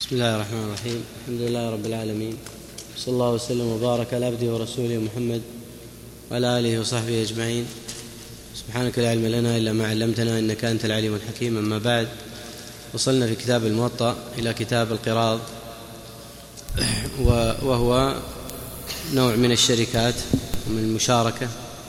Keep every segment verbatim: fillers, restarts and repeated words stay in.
بسم الله الرحمن الرحيم. الحمد لله رب العالمين، صلى الله وسلم وبارك على عبده ورسوله محمد وعلى آله وصحبه أجمعين. سبحانك لا علم لنا إلا ما علمتنا إنك أنت العليم الحكيم. أما بعد، وصلنا في كتاب الموطأ إلى كتاب القراض، وهو نوع من الشركات ومن المشاركة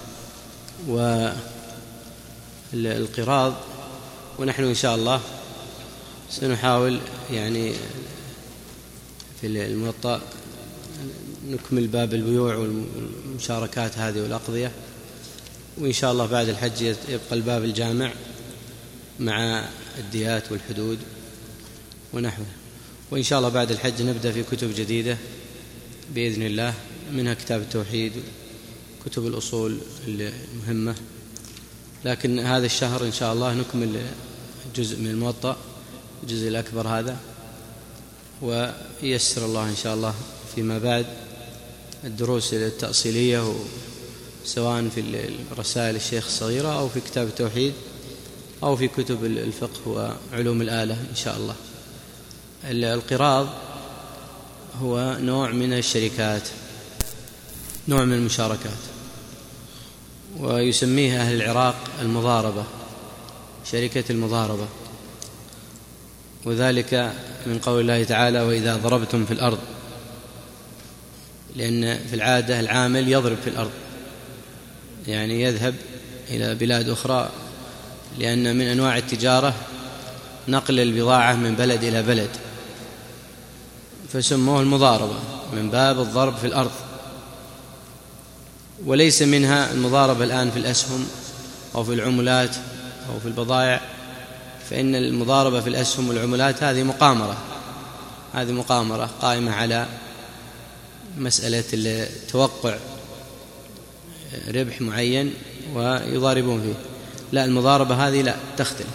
والقراض. ونحن إن شاء الله سنحاول يعني في الموطأ نكمل باب البيوع والمشاركات هذه والأقضية، وإن شاء الله بعد الحج يبقى الباب الجامع مع الديات والحدود ونحوه. وإن شاء الله بعد الحج نبدأ في كتب جديدة بإذن الله، منها كتاب التوحيد وكتب الأصول المهمة. لكن هذا الشهر إن شاء الله نكمل جزء من الموطأ، الجزء الأكبر هذا، ويسر الله إن شاء الله فيما بعد الدروس التأصيلية، سواء في رسائل الشيخ الصغيرة أو في كتاب التوحيد أو في كتب الفقه وعلوم الآلة إن شاء الله. القراض هو نوع من الشركات، نوع من المشاركات، ويسميه أهل العراق المضاربة، شركة المضاربة، وذلك من قول الله تعالى: وإذا ضربتم في الأرض، لأن في العادة العامل يضرب في الأرض، يعني يذهب إلى بلاد أخرى، لأن من أنواع التجارة نقل البضاعة من بلد إلى بلد، فسموه المضاربة من باب الضرب في الأرض. وليس منها المضاربة الآن في الأسهم أو في العملات أو في البضائع، فإن المضاربة في الأسهم والعملات هذه مقامرة، هذه مقامرة قائمة على مسألة توقع ربح معين ويضاربون فيه. لا، المضاربة هذه لا تختلف.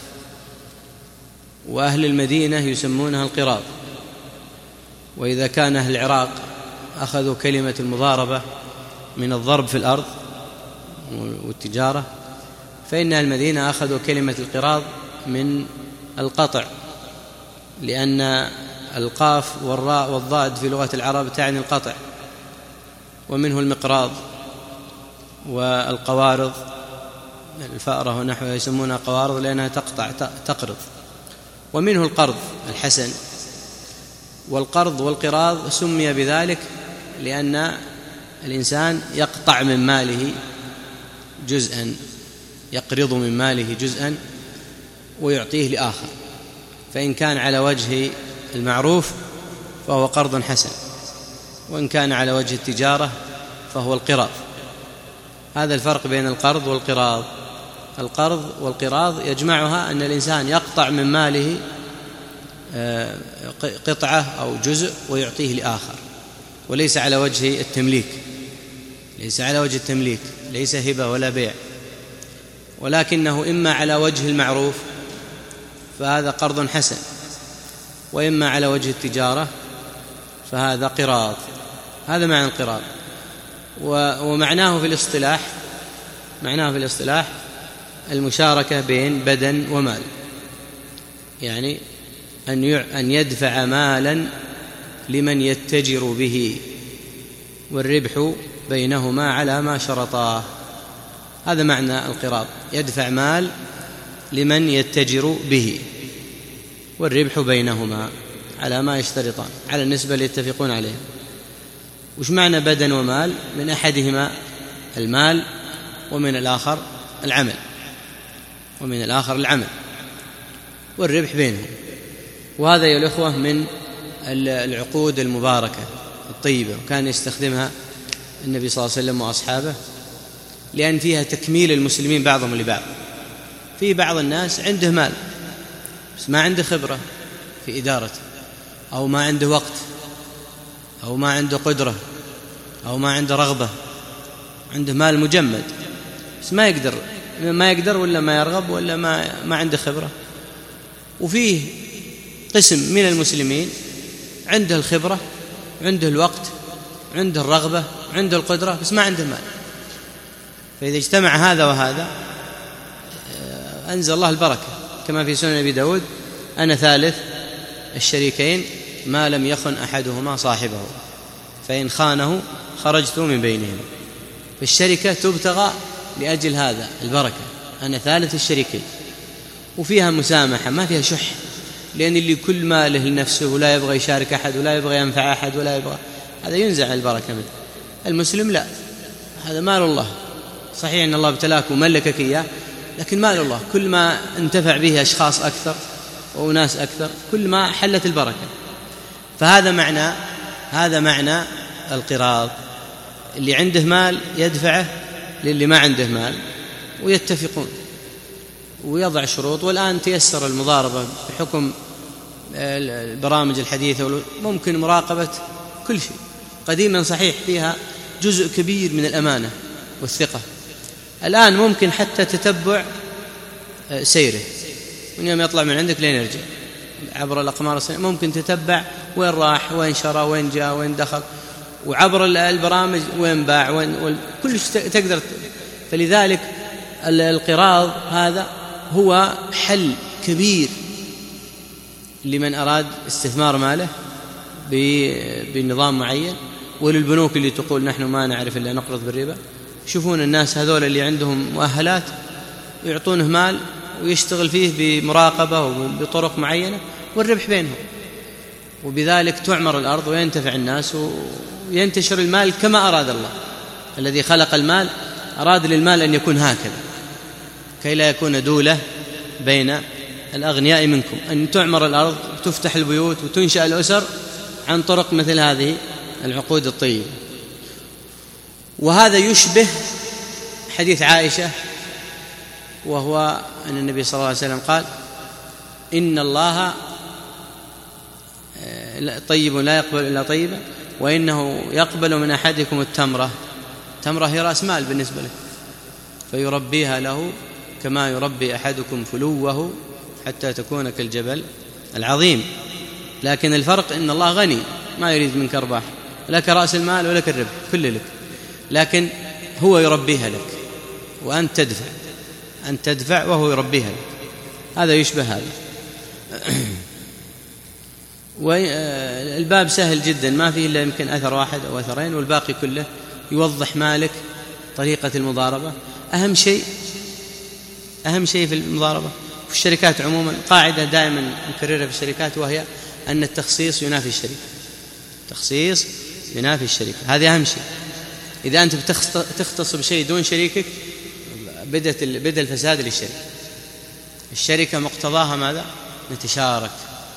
وأهل المدينة يسمونها القراض. وإذا كان أهل العراق أخذوا كلمة المضاربة من الضرب في الأرض والتجارة، فإن أهل المدينة أخذوا كلمة القراض من القطع، لأن القاف والراء والضاد في لغة العرب تعني القطع، ومنه المقراض والقوارض، الفأرة ونحوها يسمونها قوارض لأنها تقطع تقرض، ومنه القرض الحسن. والقرض والقراض سمي بذلك لأن الإنسان يقطع من ماله جزءا، يقرض من ماله جزءا ويعطيه لآخر، فإن كان على وجه المعروف فهو قرض حسن، وإن كان على وجه التجارة فهو القراض. هذا الفرق بين القرض والقراض. القرض والقراض يجمعها أن الإنسان يقطع من ماله قطعة أو جزء ويعطيه لآخر، وليس على وجه التمليك، ليس على وجه التمليك، ليس هبة ولا بيع، ولكنه إما على وجه المعروف فهذا قرض حسن، وإما على وجه التجارة فهذا قراض. هذا معنى القراض. ومعناه في الاصطلاح، معناه في الاصطلاح المشاركة بين بدن ومال، يعني أن يدفع مالا لمن يتجر به، والربح بينهما على ما شرطاه. هذا معنى القراض، يدفع مال لمن يتجر به والربح بينهما على ما يشترطان، على النسبة اللي يتفقون عليها. وش معنى بدن ومال؟ من أحدهما المال ومن الآخر العمل، ومن الآخر العمل والربح بينهم. وهذا يا الأخوة من العقود المباركة الطيبة، وكان يستخدمها النبي صلى الله عليه وسلم وأصحابه، لأن فيها تكميل المسلمين بعضهم لبعض. في بعض الناس عنده مال بس ما عنده خبرة في إدارته، أو ما عنده وقت، أو ما عنده قدرة، أو ما عنده رغبة، عنده مال مجمد بس ما يقدر ما يقدر ولا ما يرغب ولا ما ما عنده خبرة. وفيه قسم من المسلمين عنده الخبرة، عنده الوقت، عنده الرغبة، عنده القدرة، بس ما عنده مال. فإذا اجتمع هذا وهذا أنزل الله البركة، كما في سنن أبي داود: أنا ثالث الشريكين ما لم يخن أحدهما صاحبه، فإن خانه خرجت من بينهم. فالشركة تبتغى لأجل هذا البركة، أنا ثالث الشريكين، وفيها مسامحة ما فيها شح، لأن اللي كل ماله لنفسه ولا يبغى يشارك أحد ولا يبغى ينفع أحد ولا يبغى، هذا ينزع البركة منه. المسلم لا، هذا مال الله، صحيح أن الله ابتلاك وملكك إياه، لكن مال الله كل ما انتفع به أشخاص أكثر وأناس أكثر كل ما حلت البركة. فهذا معنى هذا معنى القراض، اللي عنده مال يدفعه للي ما عنده مال ويتفقون ويضع شروط. والآن تيسر المضاربة بحكم البرامج الحديثة، ممكن مراقبة كل شيء. قديما صحيح فيها جزء كبير من الأمانة والثقة، الآن ممكن حتى تتبع سيره من يوم يطلع من عندك لين يرجع عبر الأقمار الصناعية، ممكن تتبع وين راح وين شرى وين جاء وين دخل، وعبر البرامج وين باع وين كل شيء تقدر. فلذلك القراض هذا هو حل كبير لمن أراد استثمار ماله بنظام معين، وللبنوك اللي تقول نحن ما نعرف إلا نقرض بالربا. شوفون الناس هذول اللي عندهم مؤهلات يعطونه مال ويشتغل فيه بمراقبة وبطرق معينة والربح بينهم، وبذلك تعمر الأرض وينتفع الناس وينتشر المال كما أراد الله. الذي خلق المال أراد للمال أن يكون هكذا كي لا يكون دولة بين الأغنياء منكم، أن تعمر الأرض وتفتح البيوت وتنشأ الأسر عن طرق مثل هذه العقود الطيبة. وهذا يشبه حديث عائشة، وهو أن النبي صلى الله عليه وسلم قال إن الله طيب لا يقبل إلا طيبا، وإنه يقبل من أحدكم التمرة. تمرة هي رأس مال بالنسبة له، فيربيها له كما يربي أحدكم فلوه حتى تكون كالجبل العظيم. لكن الفرق إن الله غني ما يريد منك أرباح، لك رأس المال ولك الربح كل لك، لكن هو يربيها لك وأنت تدفع، أنت تدفع وهو يربيها لك. هذا يشبه هذا. والباب سهل جدا، ما فيه إلا يمكن أثر واحد أو أثرين، والباقي كله يوضح مالك طريقة المضاربة. أهم شيء أهم شيء في المضاربة في الشركات عموما، قاعدة دائما نكررها في الشركات، وهي أن التخصيص ينافي الشركة. التخصيص ينافي الشركة، هذا أهم شيء. إذا أنت بتختص بشيء دون شريكك بدأت بدأ الفساد للشركة. الشركة مقتضاها ماذا؟ نتشارك،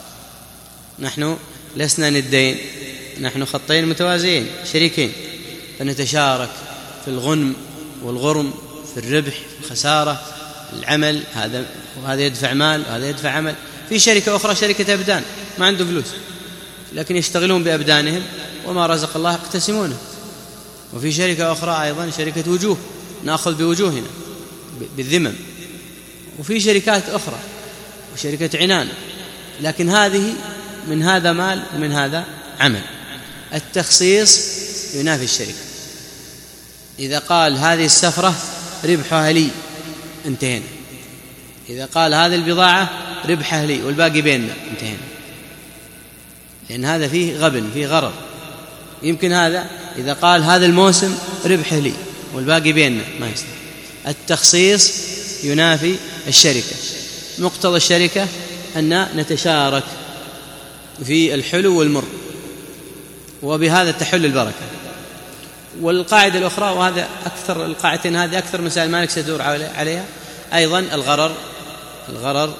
نحن لسنا ندين، نحن خطين متوازيين شريكين، فنتشارك في الغنم والغرم، في الربح والخسارة، العمل، هذا وهذا يدفع مال وهذا يدفع عمل. في شركة أخرى شركة أبدان ما عنده فلوس لكن يشتغلون بأبدانهم وما رزق الله يقتسمونه. وفي شركة أخرى أيضا شركة وجوه، نأخذ بوجوهنا بالذمم. وفي شركات أخرى وشركة عنان، لكن هذه من هذا مال ومن هذا عمل. التخصيص ينافي الشركة. إذا قال هذه السفرة ربحها لي انتهينا، إذا قال هذه البضاعة ربحها لي والباقي بيننا انتهينا، لأن هذا فيه غبن فيه غرر. يمكن هذا إذا قال هذا الموسم ربحه لي والباقي بيننا ما يصلح. التخصيص ينافي الشركة. مقتضى الشركة أن نتشارك في الحلو والمر، وبهذا تحل البركة. والقاعدة الأخرى، وهذا أكثر القاعدتين هذه أكثر مسائل مالك ستدور عليها أيضا، الغرر. الغرر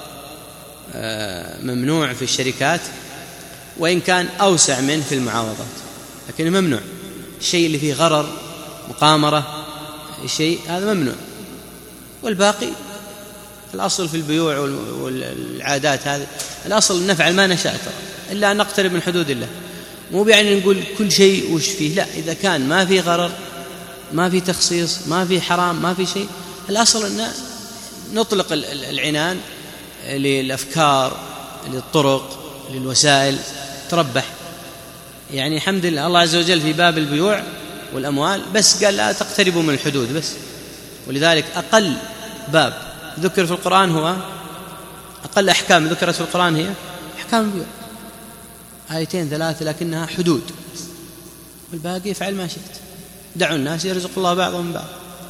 ممنوع في الشركات، وإن كان أوسع منه في المعاوضات، لكنه ممنوع. الشيء اللي فيه غرر مقامرة شيء هذا ممنوع. والباقي الأصل في البيوع والعادات هذه الأصل نفعل ما نشاء ترى، إلا أن نقترب من حدود الله. مو بيعني نقول كل شيء وش فيه، لا، إذا كان ما في غرر ما في تخصيص ما في حرام ما في شيء، الأصل أن نطلق العنان للأفكار للطرق للوسائل تربح. يعني الحمد لله الله عز وجل في باب البيوع والأموال بس قال لا تقتربوا من الحدود بس. ولذلك أقل باب ذكر في القرآن هو أقل أحكام ذكرت في القرآن هي أحكام البيوع. آيتين ثلاثة لكنها حدود، والباقي افعل ما شئت، دعوا الناس يرزق الله بعضهم بعض.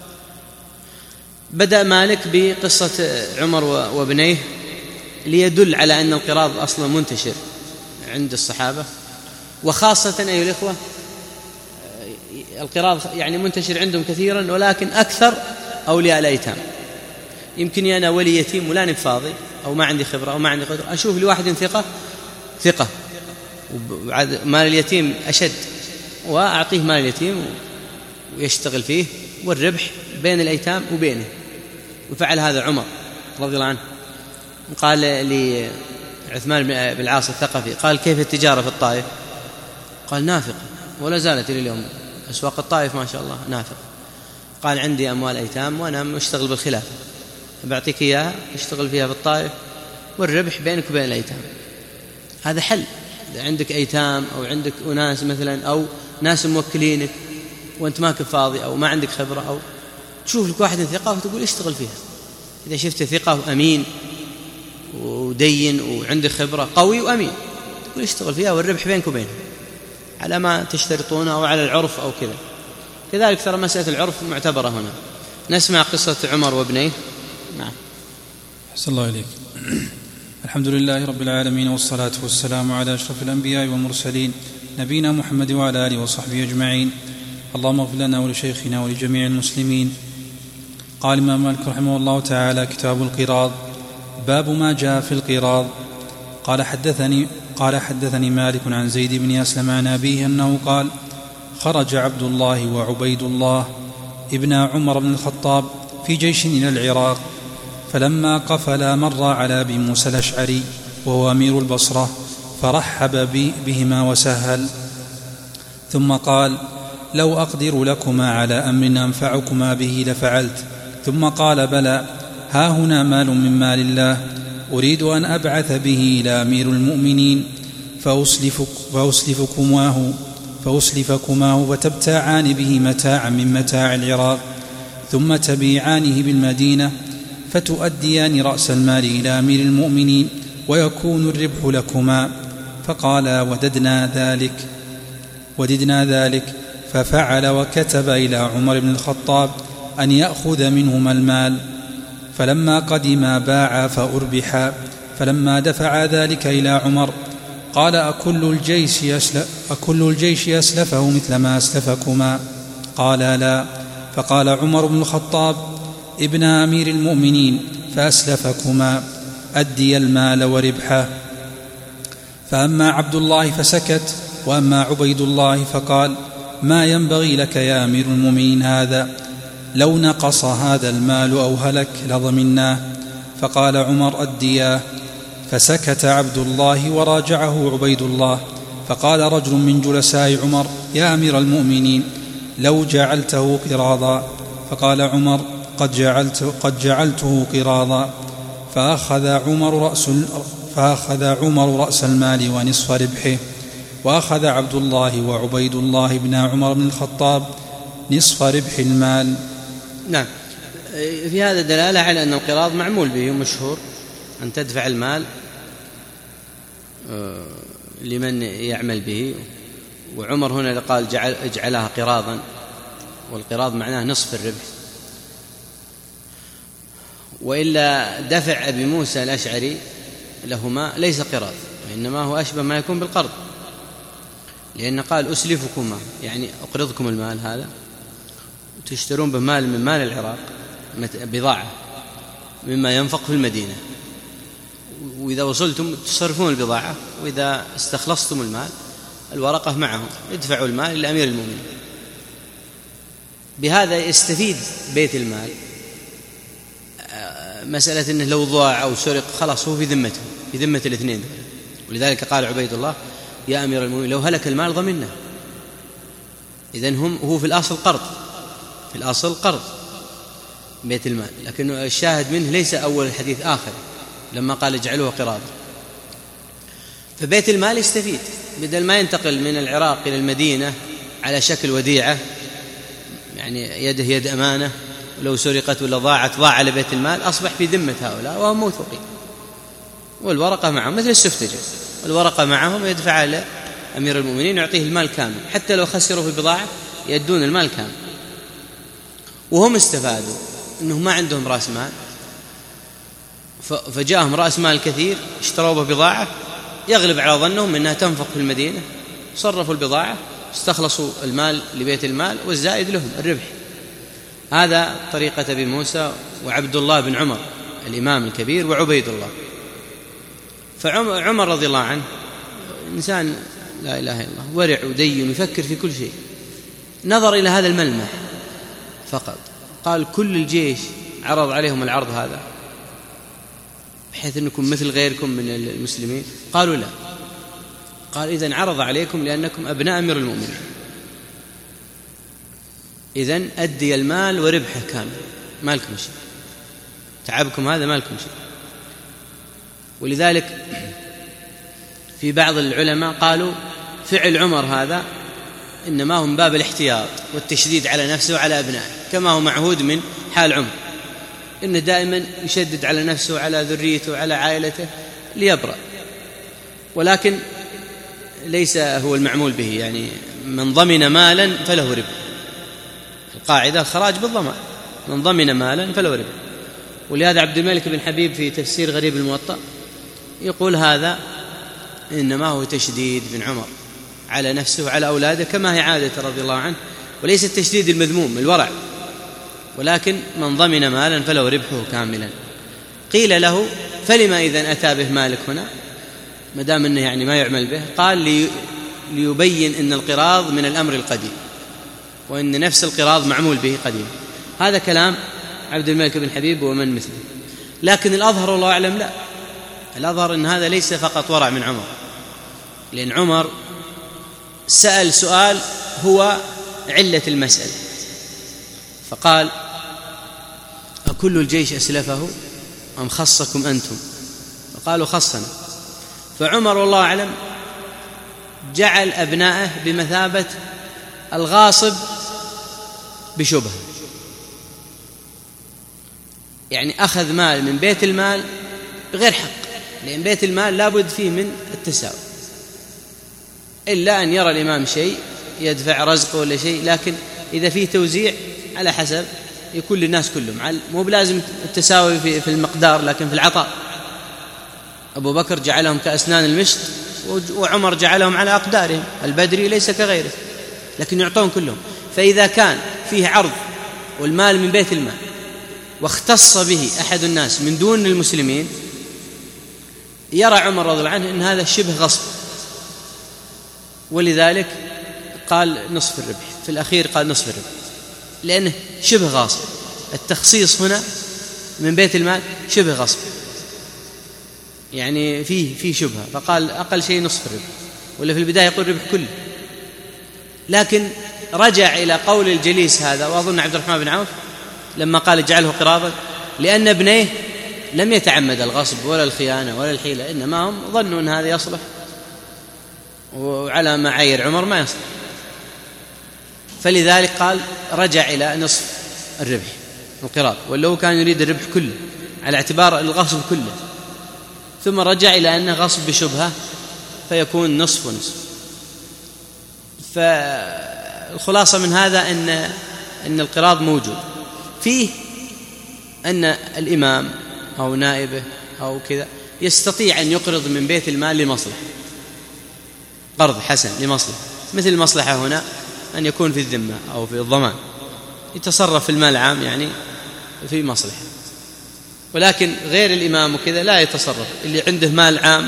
بدأ مالك بقصة عمر وابنيه ليدل على أن القراض أصلا منتشر عند الصحابة، وخاصة أيها الإخوة القراض يعني منتشر عندهم كثيرا، ولكن أكثر أولياء الأيتام. يمكن أنا ولي يتيم ولا نب فاضي أو ما عندي خبرة أو ما عندي قدرة، أشوف لواحد ثقة ثقة مال اليتيم أشد، وأعطيه مال اليتيم ويشتغل فيه، والربح بين الأيتام وبينه. وفعل هذا عمر رضي الله عنه. قال لعثمان بن العاص الثقفي، قال كيف التجارة في الطائف؟ قال نافقة، ولا زالت إلى اليوم أسواق الطائف ما شاء الله نافقة. قال عندي أموال أيتام وأنا مشتغل بالخلافة، بعطيك إياها اشتغل فيها في الطائف، والربح بينك وبين الأيتام. هذا حل. إذا عندك أيتام أو عندك أناس مثلا أو ناس موكلينك وأنت ماك فاضي أو ما عندك خبرة، أو تشوف لك واحد ثقة وتقول اشتغل فيها. إذا شفت ثقة وأمين ودين وعنده خبرة قوي وأمين، تقول اشتغل فيها والربح بينك وبينه على ما تشترطونه أو على العرف أو كذا. كذلك ترى مسألة العرف معتبرة هنا. نسمع قصة عمر وابنيه. نعم. أحسن الله إليك. الحمد لله رب العالمين، والصلاة والسلام على أشرف الأنبياء والمرسلين نبينا محمد وعلى آله وصحبه أجمعين. اللهم اغفر لنا ولشيخنا ولجميع المسلمين. قال الإمام مالك رحمه الله تعالى: كتاب القراض. باب ما جاء في القراض. قال حدثني قال حدثني مالك عن زيد بن أسلم عن أبيه أنه قال: خرج عبد الله وعبيد الله ابن عمر بن الخطاب في جيش إلى العراق، فلما قفلا مر على أبي موسى الأشعري وهو أمير البصرة، فرحب بهما وسهل، ثم قال: لو أقدر لكما على أمر أنفعكما به لفعلت. ثم قال: بلى، ها هنا مال من مال الله أريد أن أبعث به إلى أمير المؤمنين فأسلفك فأسلفكماه فأسلفكماه فتبتاعان به متاعا من متاع العراق، ثم تبيعانه بالمدينة فتؤديان رأس المال إلى أمير المؤمنين ويكون الربح لكما. فقال: وددنا ذلك وددنا ذلك ففعل، وكتب إلى عمر بن الخطاب أن يأخذ منهما المال. فلما قدما باعا فأربحا. فلما دفع ذلك إلى عمر قال: أكل الجيش, يسلف أكل الجيش أسلفه مثل ما أسلفكما؟ قال: لا. فقال عمر بن الخطاب: ابن أمير المؤمنين، فأسلفكما، أدي المال وربحه. فأما عبد الله فسكت، وأما عبيد الله فقال: ما ينبغي لك يا أمير المؤمنين هذا، لو نقص هذا المال أو هلك لضمناه. فقال عمر: أدياه. فسكت عبد الله وراجعه عبيد الله. فقال رجل من جلساء عمر: يا أمير المؤمنين، لو جعلته قراضا. فقال عمر: قد, جعلت قد جعلته قراضا. فأخذ عمر رأس, فأخذ عمر رأس المال ونصف ربحه، وأخذ عبد الله وعبيد الله بن عمر بن الخطاب نصف ربح المال. نعم. في هذا دلالة على أن القراض معمول به ومشهور، أن تدفع المال لمن يعمل به. وعمر هنا قال جعل اجعلها قراضا، والقراض معناه نصف الربح. وإلا دفع أبي موسى الأشعري لهما ليس قراض، وإنما هو أشبه ما يكون بالقرض، لأن قال أسلفكما، يعني أقرضكم المال هذا وتشترون بمال من مال العراق بضاعة مما ينفق في المدينة، وإذا وصلتم تصرفون البضاعة، وإذا استخلصتم المال الورقة معهم ادفعوا المال لأمير المؤمنين. بهذا يستفيد بيت المال. مسألة أنه لو ضاع أو سرق خلاص هو في ذمته، في ذمة الاثنين. ولذلك قال عبيد الله: يا أمير المؤمنين، لو هلك المال ضمنه. إذن هم هو في الأصل قرض، في الأصل قرض بيت المال، لكن الشاهد منه ليس أول الحديث آخر لما قال اجعلوه قراضا. فبيت المال يستفيد، بدل ما ينتقل من العراق إلى المدينة على شكل وديعة، يعني يده يد أمانة، ولو سرقت ولا ضاعت ضاع على بيت المال، أصبح في ذمة هؤلاء وهم موثوقين، والورقة معهم مثل السفتجة، الورقة معهم يدفع أمير المؤمنين يعطيه المال كامل، حتى لو خسروا في البضاعة يدون المال كامل. وهم استفادوا أنه ما عندهم رأس مال، فجاءهم رأس مال كثير اشتروا به بضاعة يغلب على ظنهم أنها تنفق في المدينة، صرفوا البضاعة استخلصوا المال لبيت المال والزائد لهم الربح. هذا طريقة أبي موسى وعبد الله بن عمر الإمام الكبير وعبيد الله. فعمر رضي الله عنه إنسان لا إله إلا الله، ورع ودين يفكر في كل شيء، نظر إلى هذا الملمح فقط، قال كل الجيش عرض عليهم العرض هذا بحيث أنكم مثل غيركم من المسلمين؟ قالوا لا. قال إذن عرض عليكم لأنكم أبناء أمير المؤمنين، إذن أدي المال وربحه كامل، ما لكم شيء، تعبكم هذا ما لكم شيء. ولذلك في بعض العلماء قالوا فعل عمر هذا إنما هو من باب الاحتياط والتشديد على نفسه وعلى أبنائه، كما هو معهود من حال عمر، إنه دائما يشدد على نفسه وعلى ذريته وعلى عائلته ليبرأ، ولكن ليس هو المعمول به. يعني من ضمن مالا فله ربح، القاعدة الخراج بالضمان، من ضمن مالا فله ربح. ولهذا عبد الملك بن حبيب في تفسير غريب الموطأ يقول هذا إنما هو تشديد بن عمر على نفسه وعلى أولاده كما هي عادته رضي الله عنه، وليس التشديد المذموم الورع، ولكن من ضمن مالا فله ربحه كاملا. قيل له فلما إذن أتى به مالك هنا ما دام أنه يعني ما يعمل به؟ قال لي ليبين أن القراض من الأمر القديم، وأن نفس القراض معمول به قديم. هذا كلام عبد الملك بن حبيب ومن مثله. لكن الأظهر والله أعلم لا، الأظهر أن هذا ليس فقط ورع من عمر، لأن عمر سأل سؤال هو علة المسألة، فقال أكل الجيش أسلفه أم خصكم أنتم؟ فقالوا خصنا. فعمر والله أعلم جعل أبنائه بمثابة الغاصب بشبهة، يعني أخذ مال من بيت المال بغير حق، لأن بيت المال لابد فيه من التساوي، إلا أن يرى الإمام شيء يدفع رزقه ولا شيء، لكن إذا فيه توزيع على حسب يكون للناس كلهم، مو بلازم التساوي في المقدار لكن في العطاء. أبو بكر جعلهم كأسنان المشط، وعمر جعلهم على أقدارهم، البدري ليس كغيره، لكن يعطون كلهم. فإذا كان فيه عرض والمال من بيت المال واختص به أحد الناس من دون المسلمين، يرى عمر رضي الله عنه أن هذا شبه غصب، ولذلك قال نصف الربح، في الأخير قال نصف الربح، لأنه شبه غاصب. التخصيص هنا من بيت المال شبه غصب، يعني فيه فيه شبهة، فقال أقل شيء نصف الربح، ولا في البداية يقول الربح كله. لكن رجع إلى قول الجليس هذا، وأظن عبد الرحمن بن عوف لما قال اجعله قراضا، لأن ابنيه لم يتعمد الغصب ولا الخيانة ولا الحيلة، إنما هم ظنوا أن هذا يصلح، وعلى ما عير عمر ما يصلح، فلذلك قال رجع إلى نصف الربح القراض، ولو كان يريد الربح كله على اعتبار الغصب كله، ثم رجع إلى أنه غصب بشبهة فيكون نصف ونصف. فالخلاصة من هذا أن أن القراض موجود فيه، أن الإمام أو نائبه أو كذا يستطيع أن يقرض من بيت المال لمصلحة، قرض حسن لمصلحة، مثل المصلحة هنا أن يكون في الذمة أو في الضمان، يتصرف في المال العام يعني في مصلحة. ولكن غير الإمام وكذا لا يتصرف، اللي عنده مال عام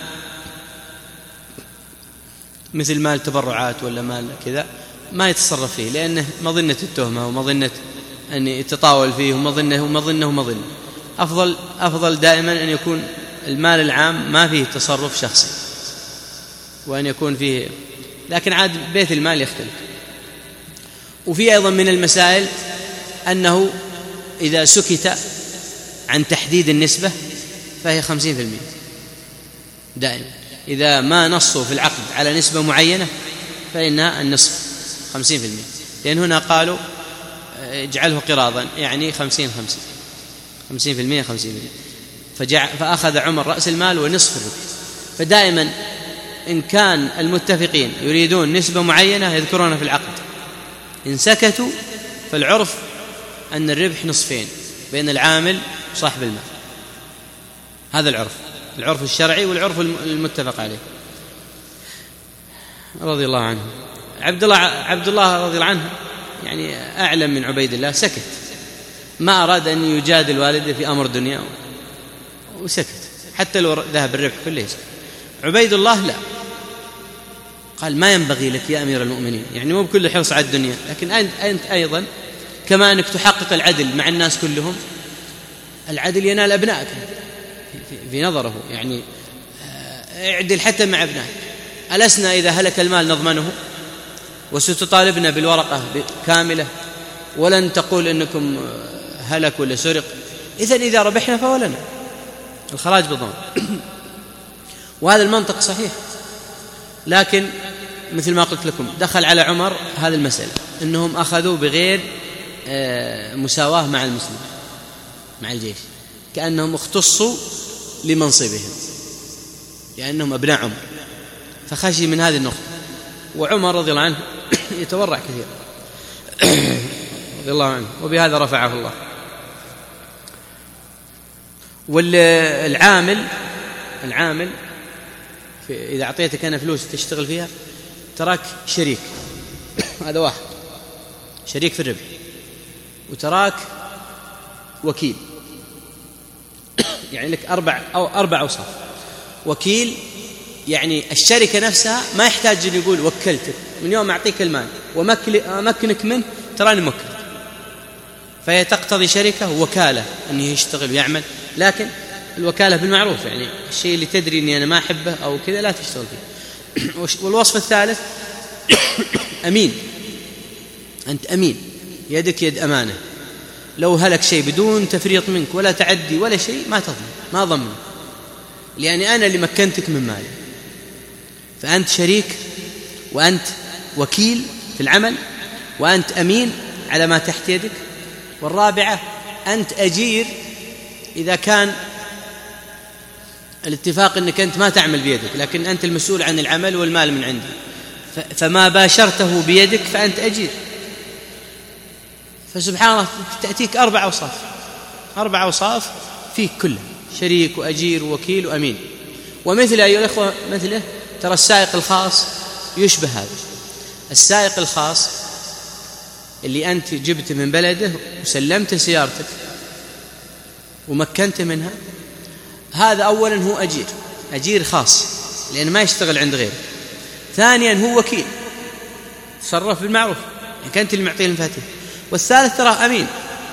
مثل مال تبرعات ولا مال كذا ما يتصرف فيه، لأنه مظنة التهمة ومظنة أن يتطاول فيه ومظنه ومظنه ومظنه. أفضل أفضل دائما أن يكون المال العام ما فيه تصرف شخصي، وأن يكون فيه، لكن عاد بيت المال يختلف. وفي أيضا من المسائل أنه إذا سكت عن تحديد النسبة فهي خمسين في المئة دائما، إذا ما نصوا في العقد على نسبة معينة فإنها النصف خمسين في المئة، لأن هنا قالوا اجعله قراضا يعني خمسين خمسين خمسين في المئة خمسين في المئة، فأخذ عمر رأس المال ونصف الربح. فدائما إن كان المتفقين يريدون نسبة معينة يذكرونها في العقد، إن سكتوا فالعرف أن الربح نصفين بين العامل وصاحب المال. هذا العرف، العرف الشرعي والعرف المتفق عليه. رضي الله عنه. عبد الله عبد الله رضي الله عنه يعني أعلم من عبيد الله، سكت، ما أراد أن يجادل والده في أمر دنيا وسكت، حتى لو ذهب الربح كله يسكت. عبيد الله لا، قال ما ينبغي لك يا أمير المؤمنين، يعني مو بكل حرص على الدنيا، لكن أنت أيضا كما أنك تحقق العدل مع الناس كلهم، العدل ينال أبنائك في نظره، يعني اعدل حتى مع أبنائك. ألسنا إذا هلك المال نضمنه وستطالبنا بالورقة كاملة ولن تقول إنكم هلك ولا سرق؟ إذن إذا ربحنا فولنا الخراج بالضمان. وهذا المنطق صحيح، لكن مثل ما قلت لكم دخل على عمر هذه المسألة، إنهم أخذوا بغير مساواة مع المسلمين مع الجيش، كأنهم اختصوا لمنصبهم لأنهم أبناء عمر، فخشي من هذه النقطة. وعمر رضي الله عنه يتورع كثير رضي الله عنه، وبهذا رفعه الله. والعامل العامل إذا أعطيتك أنا فلوس تشتغل فيها تراك شريك، هذا واحد شريك في الربح، وتراك وكيل، يعني لك أربع أو أربع أوصاف. وكيل يعني الشركة نفسها ما يحتاج أن يقول وكلتك، من يوم أعطيك المال ومكنك منه تراني مكن، فهي تقتضي شركة وكالة أنه يشتغل ويعمل، لكن الوكالة بالمعروف، يعني الشيء اللي تدري أني أنا ما أحبه أو كذا لا تشتغل فيه. والوصف الثالث أمين، أنت أمين، يدك يد أمانة، لو هلك شيء بدون تفريط منك ولا تعدي ولا شيء ما تضمن، ما ضمن، لأني أنا اللي مكنتك من مالي. فأنت شريك، وأنت وكيل في العمل، وأنت أمين على ما تحت يدك. والرابعة أنت أجير إذا كان الاتفاق أنك أنت ما تعمل بيدك، لكن أنت المسؤول عن العمل والمال من عندي، فما باشرته بيدك فأنت أجير. فسبحان الله تأتيك أربع أوصاف، أربع أوصاف فيك كله، شريك وأجير ووكيل وأمين. ومثل أيها الأخوة مثله ترى السائق الخاص يشبه هذا. السائق الخاص اللي أنت جبت من بلده وسلمت سيارتك ومكنت منها، هذا أولا هو أجير، أجير خاص لأن ما يشتغل عند غيره. ثانيا هو وكيل، تصرف بالمعروف، يعني أنت اللي معطيه المفاتيح. والثالث ترى أمين،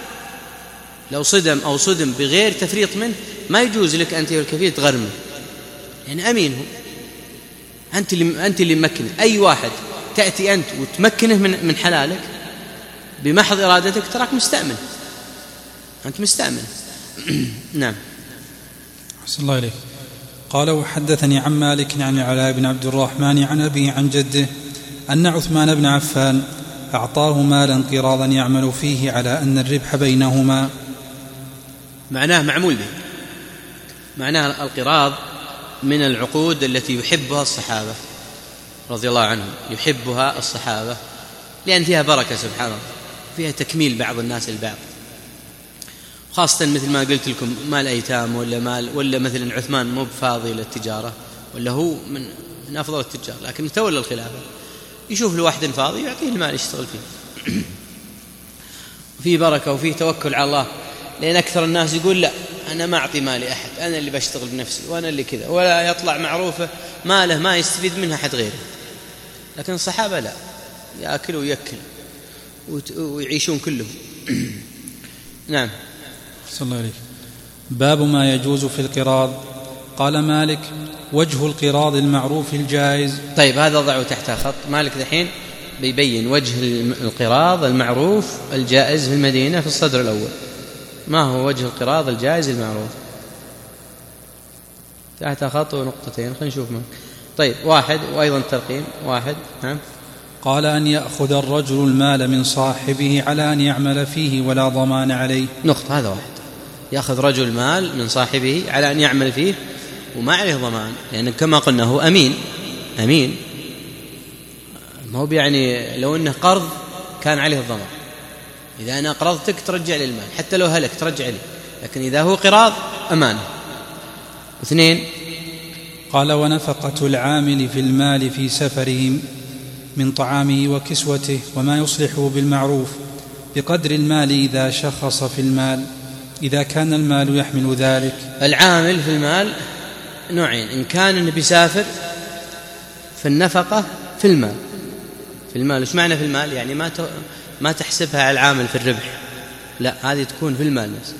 لو صدم أو صدم بغير تفريط منه ما يجوز لك أنت والكفيل تغرمه، يعني أمين هو، أنت اللي أنت اللي ممكنه. أي واحد تأتي أنت وتمكنه من من حلالك بمحض إرادتك تراك مستأمن، أنت مستأمن. نعم. أحسن الله إليك. قال وحدثني عن مالك عن العلاء بن عبد الرحمن عن أبيه عن جده أن عثمان بن عفان أعطاه مالا قراضا يعمل فيه على أن الربح بينهما. معناه معمول به، معناه القراض من العقود التي يحبها الصحابة رضي الله عنهم، يحبها الصحابة لأن فيها بركة سبحان الله، فيها تكميل بعض الناس البعض، خاصة مثل ما قلت لكم مال أيتام ولا مال، ولا مثلا عثمان مو بفاضي للتجارة ولا هو من من أفضل التجار، لكن تولى الخلافة يشوف الواحد فاضي يعطيه المال يشتغل فيه، وفيه بركة وفيه توكل على الله. لأن أكثر الناس يقول لا أنا ما أعطي مالي أحد، أنا اللي بشتغل بنفسي وأنا اللي كذا، ولا يطلع معروفة ماله ما يستفيد منها أحد غيره. لكن الصحابة لا، يأكلوا ويأكل ويعيشون كلهم. نعم. صلى الله عليه. باب ما يجوز في القراض. قال مالك وجه القراض المعروف الجائز. طيب هذا ضعه تحت خط. مالك دحين بيبين وجه القراض المعروف الجائز في المدينة في الصدر الأول. ما هو وجه القراض الجائز المعروف؟ تحت خط ونقطتين، خلينا نشوف منك. طيب واحد، وأيضا ترقيم واحد. نعم. قال أن يأخذ الرجل المال من صاحبه على أن يعمل فيه ولا ضمان عليه. نقطة، هذا واحد. يأخذ رجل المال من صاحبه على أن يعمل فيه وما عليه ضمان، لأن يعني كما قلنا هو أمين، أمين، ما هو يعني لو أنه قرض كان عليه الضمان، إذا أنا قرضتك ترجع لي المال حتى لو هلك ترجع لي، لكن إذا هو قراض أمانة. اثنين، قال ونفقة العامل في المال في سفره من طعامه وكسوته وما يصلحه بالمعروف بقدر المال إذا شخص في المال إذا كان المال يحمل ذلك. العامل في المال نوعين، إن كان إنه بيسافر فالنفقة في المال. في المال وش معنى في المال؟ يعني ما ما تحسبها على العامل في الربح، لا، هذه تكون في المال نفسه،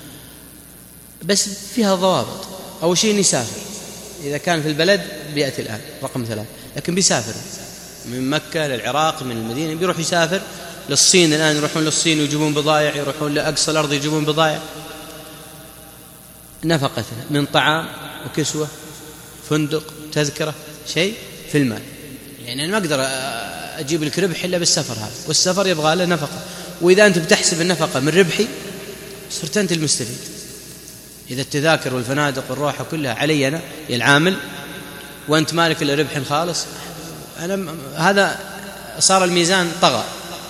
بس فيها ضوابط. أول شيء يسافر، إذا كان في البلد بيأتي الآن رقم ثلاث، لكن بيسافر من مكة للعراق من المدينة، بيروح يسافر للصين، الآن يروحون للصين ويجيبون بضائع، يروحون لأقصى الأرض يجيبون بضائع، نفقته من طعام وكسوة فندق تذكرة شيء في المال. يعني أنا ما أقدر أجيب لك ربح إلا بالسفر هذا، والسفر يبغى له نفقة، وإذا أنت بتحسب النفقة من ربحي صرت أنت المستفيد. إذا التذاكر والفنادق والروحة كلها علي أنا العامل وأنت مالك إلا ربح خالص، أنا هذا صار الميزان طغى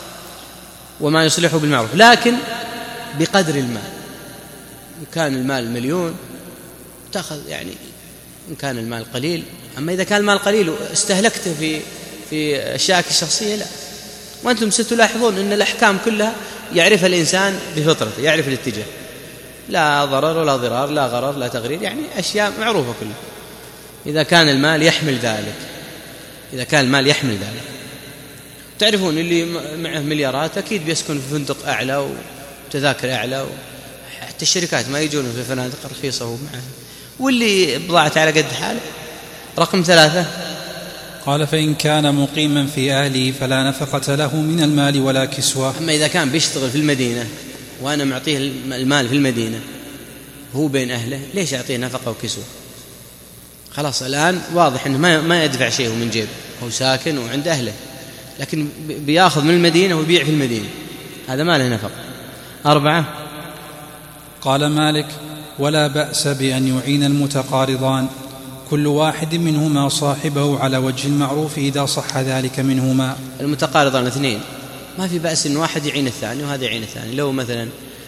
وما يصلحه بالمعروف، لكن بقدر المال. إن كان المال مليون تأخذ، يعني إن كان المال قليل. أما إذا كان المال قليل واستهلكته في في أشياء الشخصية لا. وأنتم ستلاحظون أن الأحكام كلها يعرفها الإنسان بفطرته، يعرف الاتجاه، لا ضرر ولا ضرار، لا غرر لا تغرير، يعني أشياء معروفة كلها. إذا كان المال يحمل ذلك، إذا كان المال يحمل ذلك، تعرفون اللي معه مليارات أكيد بيسكن في فندق أعلى وتذاكر أعلى، حتى الشركات ما يجون في فنادق رخيصة ومعه، واللي بضاعته على قد حاله. رقم ثلاثة، قال فإن كان مقيما في أهله فلا نفقة له من المال ولا كسوة. أما إذا كان بيشتغل في المدينة وأنا معطيه المال في المدينة هو بين أهله، ليش أعطيه نفقة وكسوة؟ خلاص الآن واضح أنه ما ما يدفع شيء من جيبه، هو ساكن وعند أهله، لكن بياخذ من المدينة ويبيع في المدينة، هذا ما له نفقة. أربعة، قال مالك ولا بأس بأن يعين المتقارضان كل واحد منهما صاحبه على وجه المعروف إذا صح ذلك منهما. المتقارضان اثنين ما في بأس إن واحد يعين الثاني وهذا يعين الثاني. لو مثلا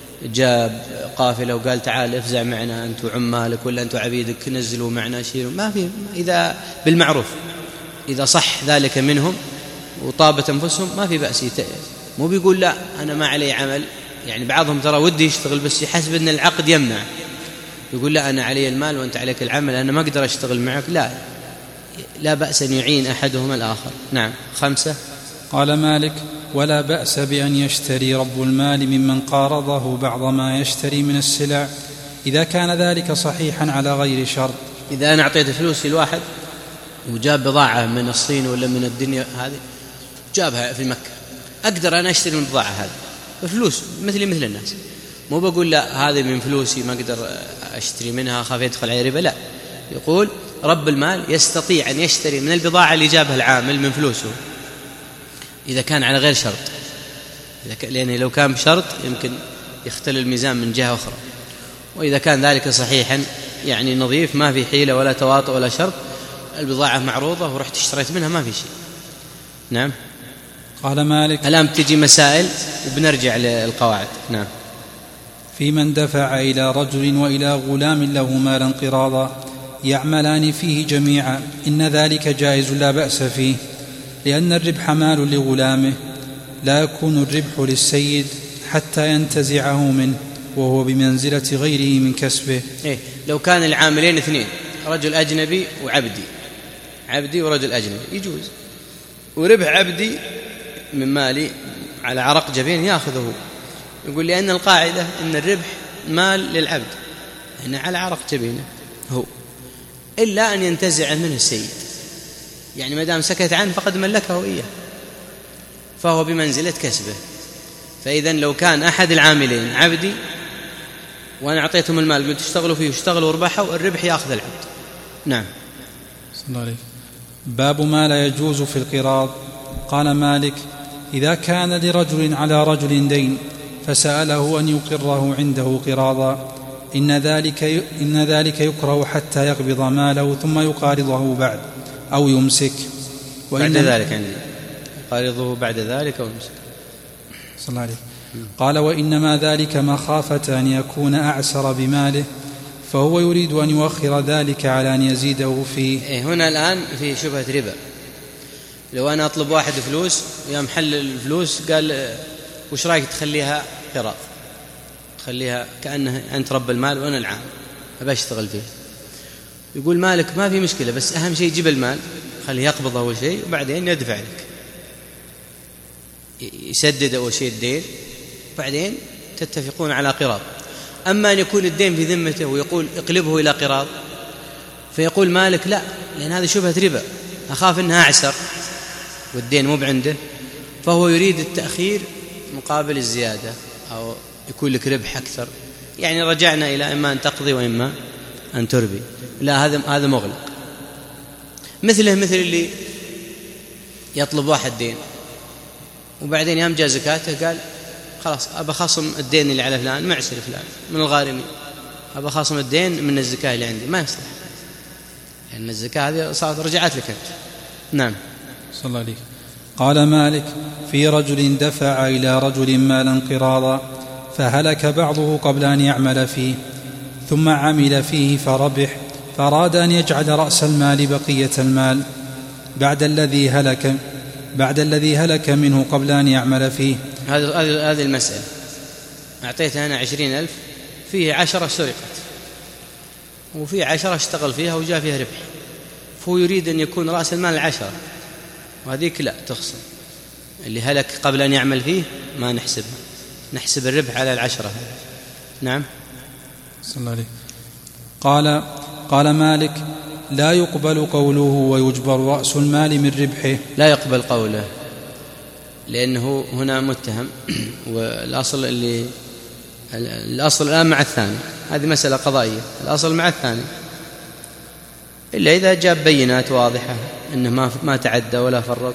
جاب قافلة وقال تعال افزع معنا أنت وعمالك ولا أنت وعبيدك نزلوا معنا شيلوا، ما في، إذا بالمعروف إذا صح ذلك منهم وطابت أنفسهم ما في بأس. مو بيقول لا أنا ما علي عمل، يعني بعضهم ترى ودي يشتغل بس يحسب أن العقد يمنع، يقول لا أنا علي المال وأنت عليك العمل أنا ما أقدر أشتغل معك، لا لا بأس أن يعين أحدهما الآخر. نعم. خمسة، قال مالك ولا بأس بأن يشتري رب المال ممن قارضه بعض ما يشتري من السلع إذا كان ذلك صحيحا على غير شرط. إذا أنا أعطيت فلوسي لواحد وجاب بضاعة من الصين ولا من الدنيا هذه جابها في مكة، أقدر أنا أشتري من البضاعة هذه بفلوس مثلي مثل الناس، مو بقول لا هذه من فلوسي ما أقدر أشتري منها خاف يدخل علي ربا، لا، يقول رب المال يستطيع أن يشتري من البضاعة اللي جابها العامل من فلوسه إذا كان على غير شرط، لأن لو كان بشرط يمكن يختل الميزان من جهة أخرى، وإذا كان ذلك صحيحا يعني نظيف ما في حيلة ولا تواطؤ ولا شرط، البضاعة معروضة ورحت اشتريت منها ما في شيء. نعم. قال مالك الآن بتجي مسائل وبنرجع للقواعد. نعم. في من دفع إلى رجل وإلى غلام له مالا قراضا يعملان فيه جميعا إن ذلك جائز لا بأس فيه، لأن الربح مال لغلامه، لا يكون الربح للسيد حتى ينتزعه منه وهو بمنزلة غيره من كسبه. إيه؟ لو كان العاملين اثنين، رجل أجنبي وعبدي، عبدي ورجل أجنبي يجوز، وربح عبدي من مالي على عرق جبين يأخذه، يقول لأن القاعدة أن الربح مال للعبد هنا على عرق جبينه هو، إلا أن ينتزع منه السيد، يعني ما دام سكت عنه فقد ملكه إياه فهو بمنزلة كسبه. فإذا لو كان أحد العاملين عبدي وأنا أعطيتهم المال قلت اشتغلوا فيه واشتغلوا وربحوا، الربح يأخذ العبد. نعم. صلى الله عليه. باب ما لا يجوز في القراض. قال مالك إذا كان لرجل على رجل دين فسأله أن يقره عنده قراضا إن ذلك, إن ذلك يكره حتى يقبض ماله ثم يقارضه بعد، أو يمسك. بعد ذلك يعني قارضه بعد ذلك أو يمسك. صلى الله عليه. قال وإنما ذلك مخافة أن يكون أعسر بماله فهو يريد أن يؤخر ذلك على أن يزيده فيه. إيه هنا الآن في شبهة ربا. لو أنا أطلب واحد فلوس يا محل الفلوس قال وش رأيك تخليها قراض، تخليها كأنه أنت رب المال وأنا العام أبى أشتغل فيه. يقول مالك ما في مشكلة بس أهم شيء جيب المال، خليه يقبض أول شيء وبعدين يدفع لك، يسدد أول شيء الدين وبعدين تتفقون على قراض. أما أن يكون الدين في ذمته ويقول اقلبه إلى قراض فيقول مالك لا، لأن هذا شبهة ربا، أخاف أنها أعسر والدين مو عنده، فهو يريد التأخير مقابل الزيادة أو يكون لك ربح أكثر. يعني رجعنا إلى إما أن تقضي وإما أن تربي. لا، هذا هذا مغلق. مثله مثل اللي يطلب واحد دين وبعدين يوم جاء زكاته قال خلاص أبى خصم الدين اللي على فلان معسر فلان من الغارمين، أبى خصم الدين من الزكاة اللي عندي، ما يصلح لأن الزكاة هذه صارت رجعت لك أنت. نعم. صلى الله عليه. قال مالك في رجل دفع إلى رجل مالا قراضا فهلك بعضه قبل أن يعمل فيه ثم عمل فيه فربح، فأراد أن يجعل رأس المال بقية المال بعد الذي هلك بعد الذي هلك منه قبل أن يعمل فيه. هذه هذه المسألة، أعطيته أنا عشرين ألف فيه عشرة سرقت وفيه عشرة اشتغل فيها وجاء فيها ربح، فهو يريد أن يكون رأس المال العشرة وهذيك لا تخصم. اللي هلك قبل أن يعمل فيه ما نحسبها، نحسب الربح على العشرة. نعم. صلى الله عليه. قال قال مالك لا يقبل قوله ويجبر رأس المال من ربحه. لا يقبل قوله لأنه هنا متهم، والأصل اللي الأصل الآن مع الثاني، هذه مسألة قضائية، الأصل مع الثاني إلا إذا جاب بينات واضحة أنه ما ما تعدى ولا فرط.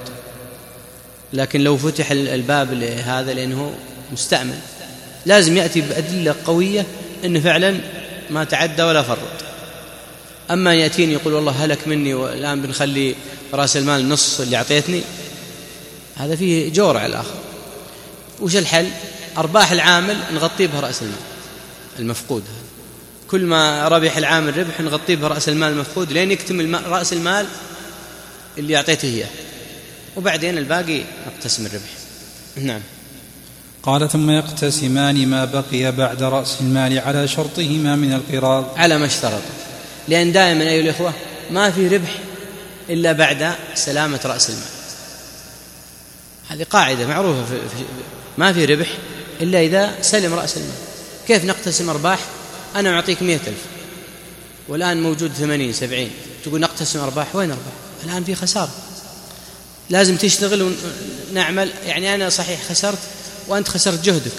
لكن لو فتح الباب لهذا لأنه مستعمل لازم يأتي بأدلة قوية أنه فعلا ما تعدى ولا فرط. أما يأتيني يقول والله هلك مني والآن بنخلي رأس المال نص اللي أعطيتني، هذا فيه جور على الآخر. وش الحل؟ أرباح العامل نغطيه بها رأس المال المفقود، كل ما ربح العامل ربح نغطيه بها رأس المال المفقود لين يكتمل رأس المال اللي أعطيته إياه، وبعدين الباقي نقتسم الربح. نعم. قال ثم يقتسمان ما بقي بعد رأس المال على شرطهما من القراض على ما اشترط، لأن دائما أيها الإخوة ما في ربح إلا بعد سلامة رأس المال، هذه قاعدة معروفة في في ما في ربح إلا إذا سلم رأس المال. كيف نقتسم أرباح؟ أنا أعطيك مئة ألف والآن موجود ثمانين سبعين، تقول نقتسم أرباح، وين أرباح؟ الآن في خسارة، لازم تشتغل ونعمل. يعني أنا صحيح خسرت وأنت خسرت جهدك.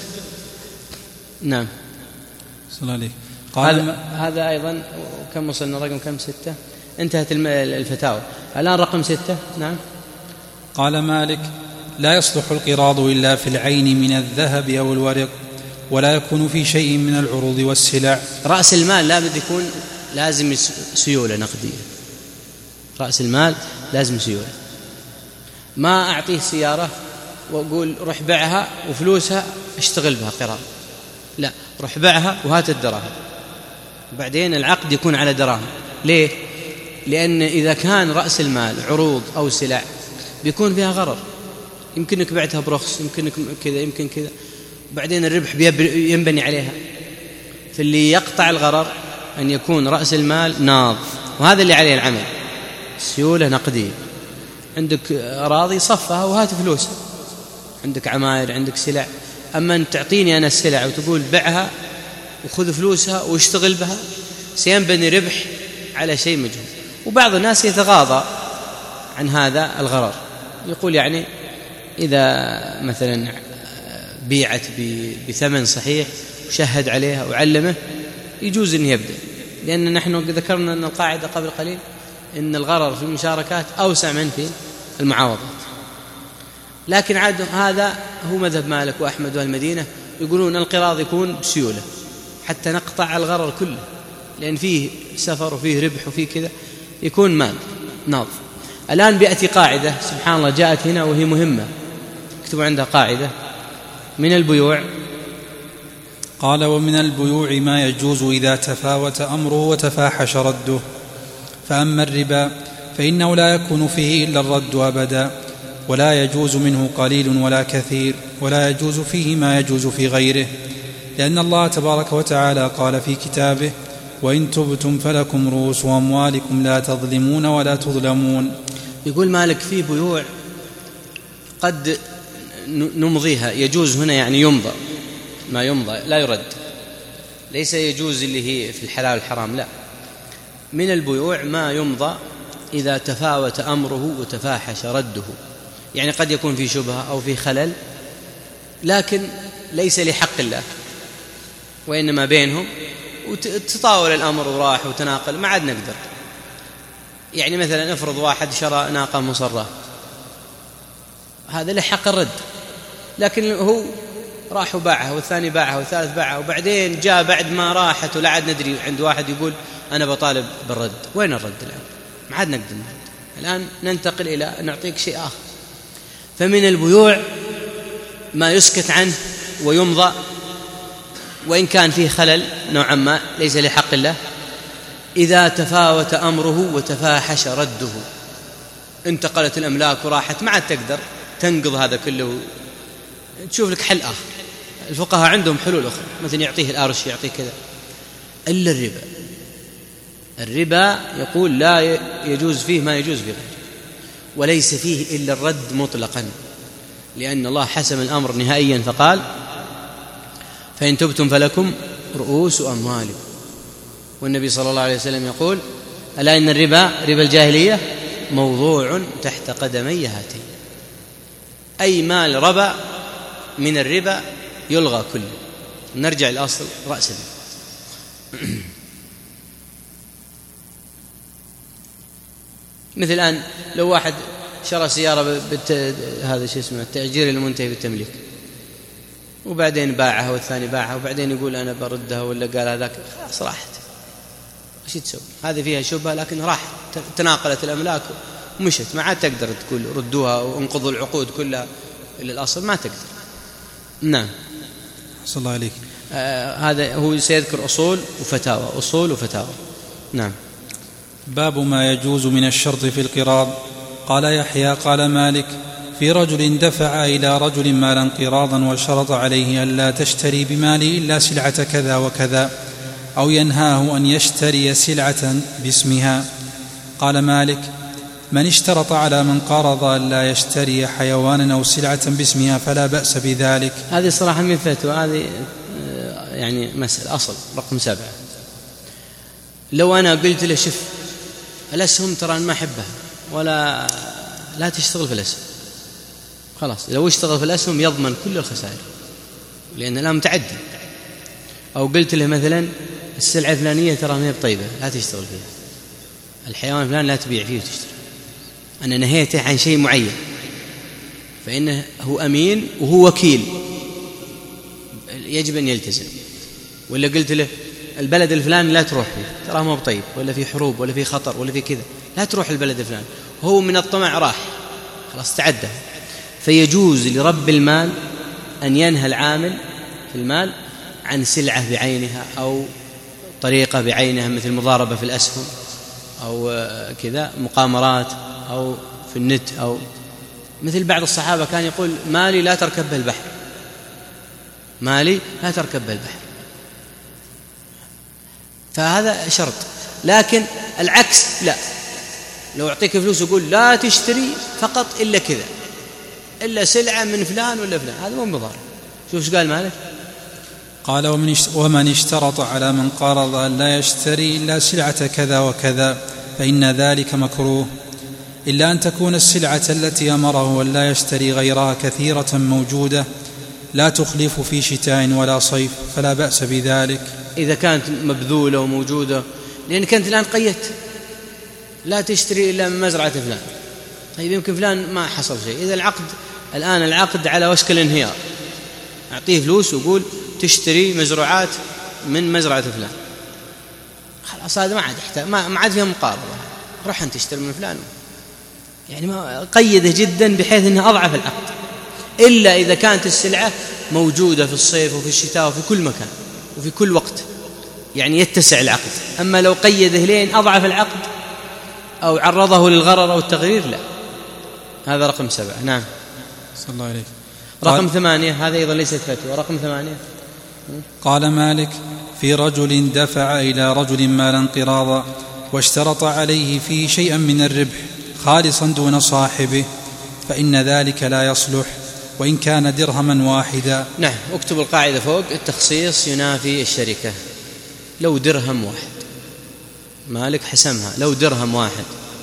نعم. صلى الله عليه. قال هذا, هذا أيضا كم وصلنا؟ رقم كم؟ ستة. انتهت الفتاوى، الآن رقم ستة. نعم. قال مالك لا يصلح القراض إلا في العين من الذهب أو الورق، ولا يكون في شيء من العروض والسلع. رأس المال لا بد يكون لازم سيولة نقدية، رأس المال لازم سيولة. ما أعطيه سيارة وأقول روح بيعها وفلوسها اشتغل بها قراض، لا، روح بيعها وهات الدراهم، وبعدين العقد يكون على دراهم. ليه؟ لأن إذا كان رأس المال عروض أو سلع بيكون فيها غرر، يمكنك بعتها برخص، يمكنك كذا، يمكن كذا، بعدين الربح ينبني عليها. فاللي يقطع الغرر أن يكون رأس المال ناض، وهذا اللي عليه العمل، سيولة نقدية. عندك أراضي صفها وهات فلوسها، عندك عماير، عندك سلع. أما أن تعطيني أنا السلع وتقول بيعها وخذ فلوسها واشتغل بها، سينبني ربح على شيء مجهول. وبعض الناس يتغاضى عن هذا الغرر، يقول يعني إذا مثلا بيعت بثمن صحيح وشهد عليها وعلمه يجوز أن يبدأ، لأن نحن ذكرنا أن القاعدة قبل قليل إن الغرر في المشاركات أوسع من في المعاوضات. لكن عاد هذا هو مذهب مالك وأحمد والمدينة، يقولون القراض يكون بسيولة حتى نقطع الغرر كله، لأن فيه سفر وفيه ربح وفيه كذا، يكون مال ناض. الآن بيأتي قاعدة سبحان الله جاءت هنا وهي مهمة، اكتبوا عندها قاعدة: من البيوع. قال: ومن البيوع ما يجوز إذا تفاوت أمره وتفاحش رده، فأما الربا فإنه لا يكون فيه إلا الرد أبدا، ولا يجوز منه قليل ولا كثير، ولا يجوز فيه ما يجوز في غيره، لأن الله تبارك وتعالى قال في كتابه: وإن تبتم فلكم رؤوس أموالكم لا تظلمون ولا تظلمون. يقول مالك: في بيوع قد نمضيها، يجوز هنا يعني يمضى، ما يمضى لا يرد، ليس يجوز اللي هي في الحلال والحرام، لا، من البيوع ما يمضى إذا تفاوت أمره وتفاحش رده، يعني قد يكون في شبهة أو في خلل لكن ليس لحق الله، وإنما بينهم وتطاول الأمر وراح وتناقل، ما عاد نقدر. يعني مثلا افرض واحد شرى ناقة مصرة، هذا له حق الرد، لكن هو راح وباعها والثاني باعها والثالث باعها، وبعدين جاء بعد ما راحت ولا عاد ندري، عند واحد يقول أنا بطالب بالرد. وين الرد الآن؟ ما عاد نقدر نرد. الآن ننتقل إلى نعطيك شيء آخر. فمن البيوع ما يسكت عنه ويمضى وإن كان فيه خلل نوعا ما ليس لحق الله، إذا تفاوت أمره وتفاحش رده، انتقلت الأملاك وراحت، ما عاد تقدر تنقض هذا كله، تشوف لك حل آخر. الفقهاء عندهم حلول أخرى، مثلا يعطيه الأرش، يعطيه كذا. إلا الربا، الربا يقول لا يجوز فيه ما يجوز في غيره، وليس فيه إلا الرد مطلقا، لأن الله حسم الأمر نهائيا فقال: فإن تبتم فلكم رؤوس أموالكم. والنبي صلى الله عليه وسلم يقول: ألا إن الربا ربا الجاهلية موضوع تحت قدمي هاتين. أي مال ربا من الربا يلغى كله، نرجع الأصل رأسا. مثل الآن لو واحد شرى سيارة بت... هذا شو اسمه التأجير المنتهي بالتمليك، وبعدين باعها والثاني باعها، وبعدين يقول أنا بردها، ولا قال هذاك، خلاص راحت، وش تسوي؟ هذه فيها شبهة لكن راحت، تناقلت الأملاك ومشت، ما عاد تقدر تقول ردوها وانقضوا العقود كلها إلى الأصل، ما تقدر. نعم. صلى الله عليك. آه هذا هو سيذكر أصول وفتاوى، أصول وفتاوى. نعم. باب ما يجوز من الشرط في القراض. قال يحيى قال مالك: في رجل دفع إلى رجل مالا قراضا وشرط عليه ألا تشتري بمالي إلا سلعة كذا وكذا، أو ينهاه أن يشتري سلعة باسمها. قال مالك: من اشترط على من قرض ألا يشتري حيوانا أو سلعة باسمها فلا بأس بذلك. هذه صراحة من فتوى، هذه يعني مسألة أصل رقم سبعة. لو أنا قلت له: شوف الأسهم ترى ما أحبها، ولا لا تشتغل في الأسهم، خلاص لو اشتغل في الأسهم يضمن كل الخسائر لأن الآن متعدي. أو قلت له مثلا: السلعة الفلانية ترى ما هي طيبة، لا تشتغل فيها، الحيوان الفلاني لا تبيع فيه وتشتري، أنا نهيته عن شيء معين، فإنه هو أمين وهو وكيل يجب أن يلتزم. ولا قلت له: البلد الفلاني لا تروح فيه، ترى ما هو طيب، ولا في حروب ولا في خطر ولا في كذا، لا تروح البلد الفلاني، هو من الطمع راح، خلاص تعدى. فيجوز لرب المال أن ينهى العامل في المال عن سلعة بعينها أو طريقة بعينها، مثل مضاربة في الأسهم أو كذا مقامرات، أو في النت، أو مثل بعض الصحابة كان يقول: مالي لا تركب به البحر، مالي لا تركب به البحر، فهذا شرط. لكن العكس لا، لو أعطيك فلوس يقول لا تشتري فقط إلا كذا، إلا سلعة من فلان ولا فلان، هذا مو مضار. شوف ايش قال مالك؟ قال: ومن اشترط على من قرض أن لا يشتري إلا سلعة كذا وكذا فإن ذلك مكروه، إلا أن تكون السلعة التي أمره أن لا يشتري غيرها كثيرة موجودة لا تخلف في شتاء ولا صيف فلا بأس بذلك. إذا كانت مبذولة وموجودة، لأنك أنت الآن قيدت لا تشتري إلا من مزرعة فلان، طيب يمكن فلان ما حصل شيء، إذا العقد الآن العقد على وشك الانهيار، أعطيه فلوس وقول تشتري مزروعات من مزرعة فلان، خلاص هذا ما عاد يحتاج، ما عاد فيها مقاربة، روح أنت تشتري من فلان، يعني ما قيده جدا بحيث أنه أضعف العقد، إلا إذا كانت السلعة موجودة في الصيف وفي الشتاء وفي كل مكان وفي كل وقت، يعني يتسع العقد. أما لو قيده لين أضعف العقد أو عرضه للغرر أو التغرير لا. هذا رقم سبعة. نعم. صلى الله عليه. رقم ثمانية، هذا أيضا ليست فتوى. رقم ثمانية، قال مالك: في رجل دفع إلى رجل مالا قراضا واشترط عليه فيه شيئا من الربح خالصا دون صاحبه، فإن ذلك لا يصلح وإن كان درهما واحدا. نعم. اكتب القاعدة فوق: التخصيص ينافي الشركة. لو درهم واحد، مالك حسمها، لو درهم واحد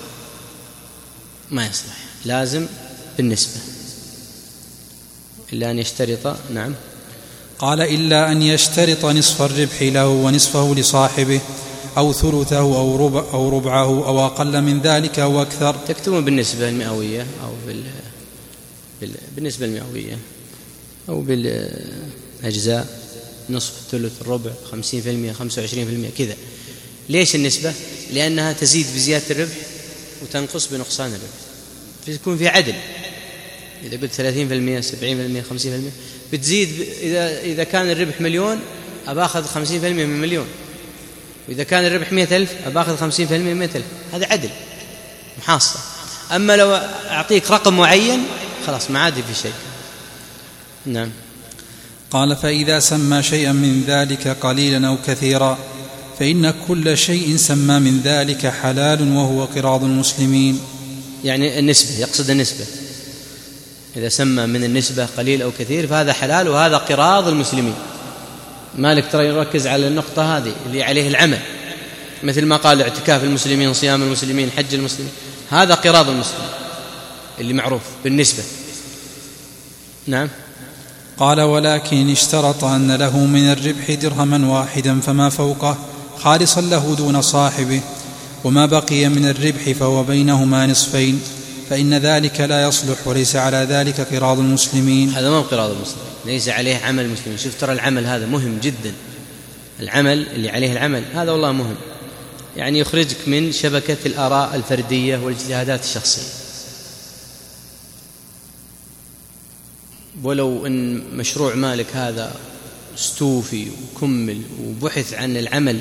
ما يصلح، لازم بالنسبة، إلا أن يشترط. نعم. قال: إلا أن يشترط نصف الربح له ونصفه لصاحبه، أو ثلثه أو, ربع أو ربعه أو أقل من ذلك أو أكثر. تكتبون بالنسبة المئوية أو بال... بال... بالنسبة المئوية أو بالأجزاء، نصف، ثلث، الربع، خمسين في المئة، خمسة وعشرين في المئة كذا. ليش النسبة؟ لأنها تزيد بزيادة الربح وتنقص بنقصان الربح، فيكون في عدل. إذا قلت ثلاثين في المئة، سبعين في المئة، خمسين في المئة بتزيد. إذا إذا كان الربح مليون أباخذ خمسين في المئة من مليون، وإذا كان الربح مئة ألف أباخذ خمسين في المئة من مئة ألف. هذا عدل محاصة. أما لو أعطيك رقم معين خلاص ما عاد في شيء. نعم. قال: فإذا سمى شيئا من ذلك قليلا أو كثيرا فإن كل شيء سمى من ذلك حلال وهو قراض المسلمين. يعني النسبة، يقصد النسبة. إذا سمى من النسبة قليل أو كثير فهذا حلال وهذا قراض المسلمين. مالك ترى يركز على النقطة هذه اللي عليه العمل، مثل ما قال: اعتكاف المسلمين، صيام المسلمين، حج المسلمين، هذا قراض المسلمين اللي معروف بالنسبة. نعم. قال: ولكن اشترط أن له من الربح درهما واحدا فما فوقه خالصا له دون صاحبه، وما بقي من الربح فهو بينهما نصفين، فإن ذلك لا يصلح وليس على ذلك قراض المسلمين. هذا ما هو قراض المسلمين، ليس عليه عمل المسلمين. شوف ترى العمل هذا مهم جدا، العمل اللي عليه العمل هذا والله مهم، يعني يخرجك من شبكة الآراء الفردية والاجتهادات الشخصية. ولو أن مشروع مالك هذا استوفي وكمل وبحث عن العمل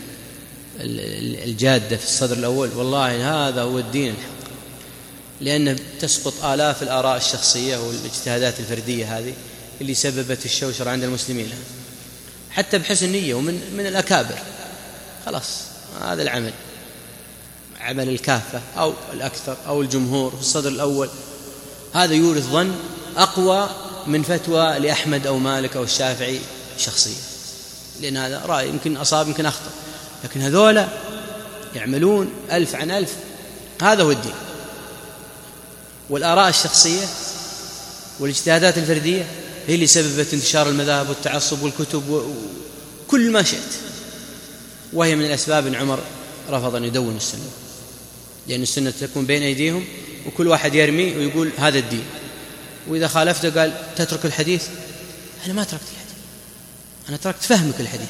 الجادة في الصدر الأول، والله هذا هو الدين الحق، لأنه تسقط آلاف الآراء الشخصية والاجتهادات الفردية هذه اللي سببت الشوشرة عند المسلمين، حتى بحسن نية ومن من الأكابر. خلاص هذا العمل، عمل الكافة أو الأكثر أو الجمهور في الصدر الأول، هذا يورث ظن أقوى من فتوى لأحمد أو مالك أو الشافعي شخصية، لأن هذا رأي يمكن أصاب يمكن أخطأ، لكن هذولا يعملون ألف عن ألف. هذا هو الدين. والآراء الشخصية والاجتهادات الفردية هي اللي سببت انتشار المذاهب والتعصب والكتب وكل ما شئت، وهي من الأسباب أن عمر رفض أن يدون السنة، لأن السنة تكون بين أيديهم وكل واحد يرمي ويقول هذا الدين، وإذا خالفته قال تترك الحديث. أنا ما تركت الحديث، أنا تركت فهمك الحديث.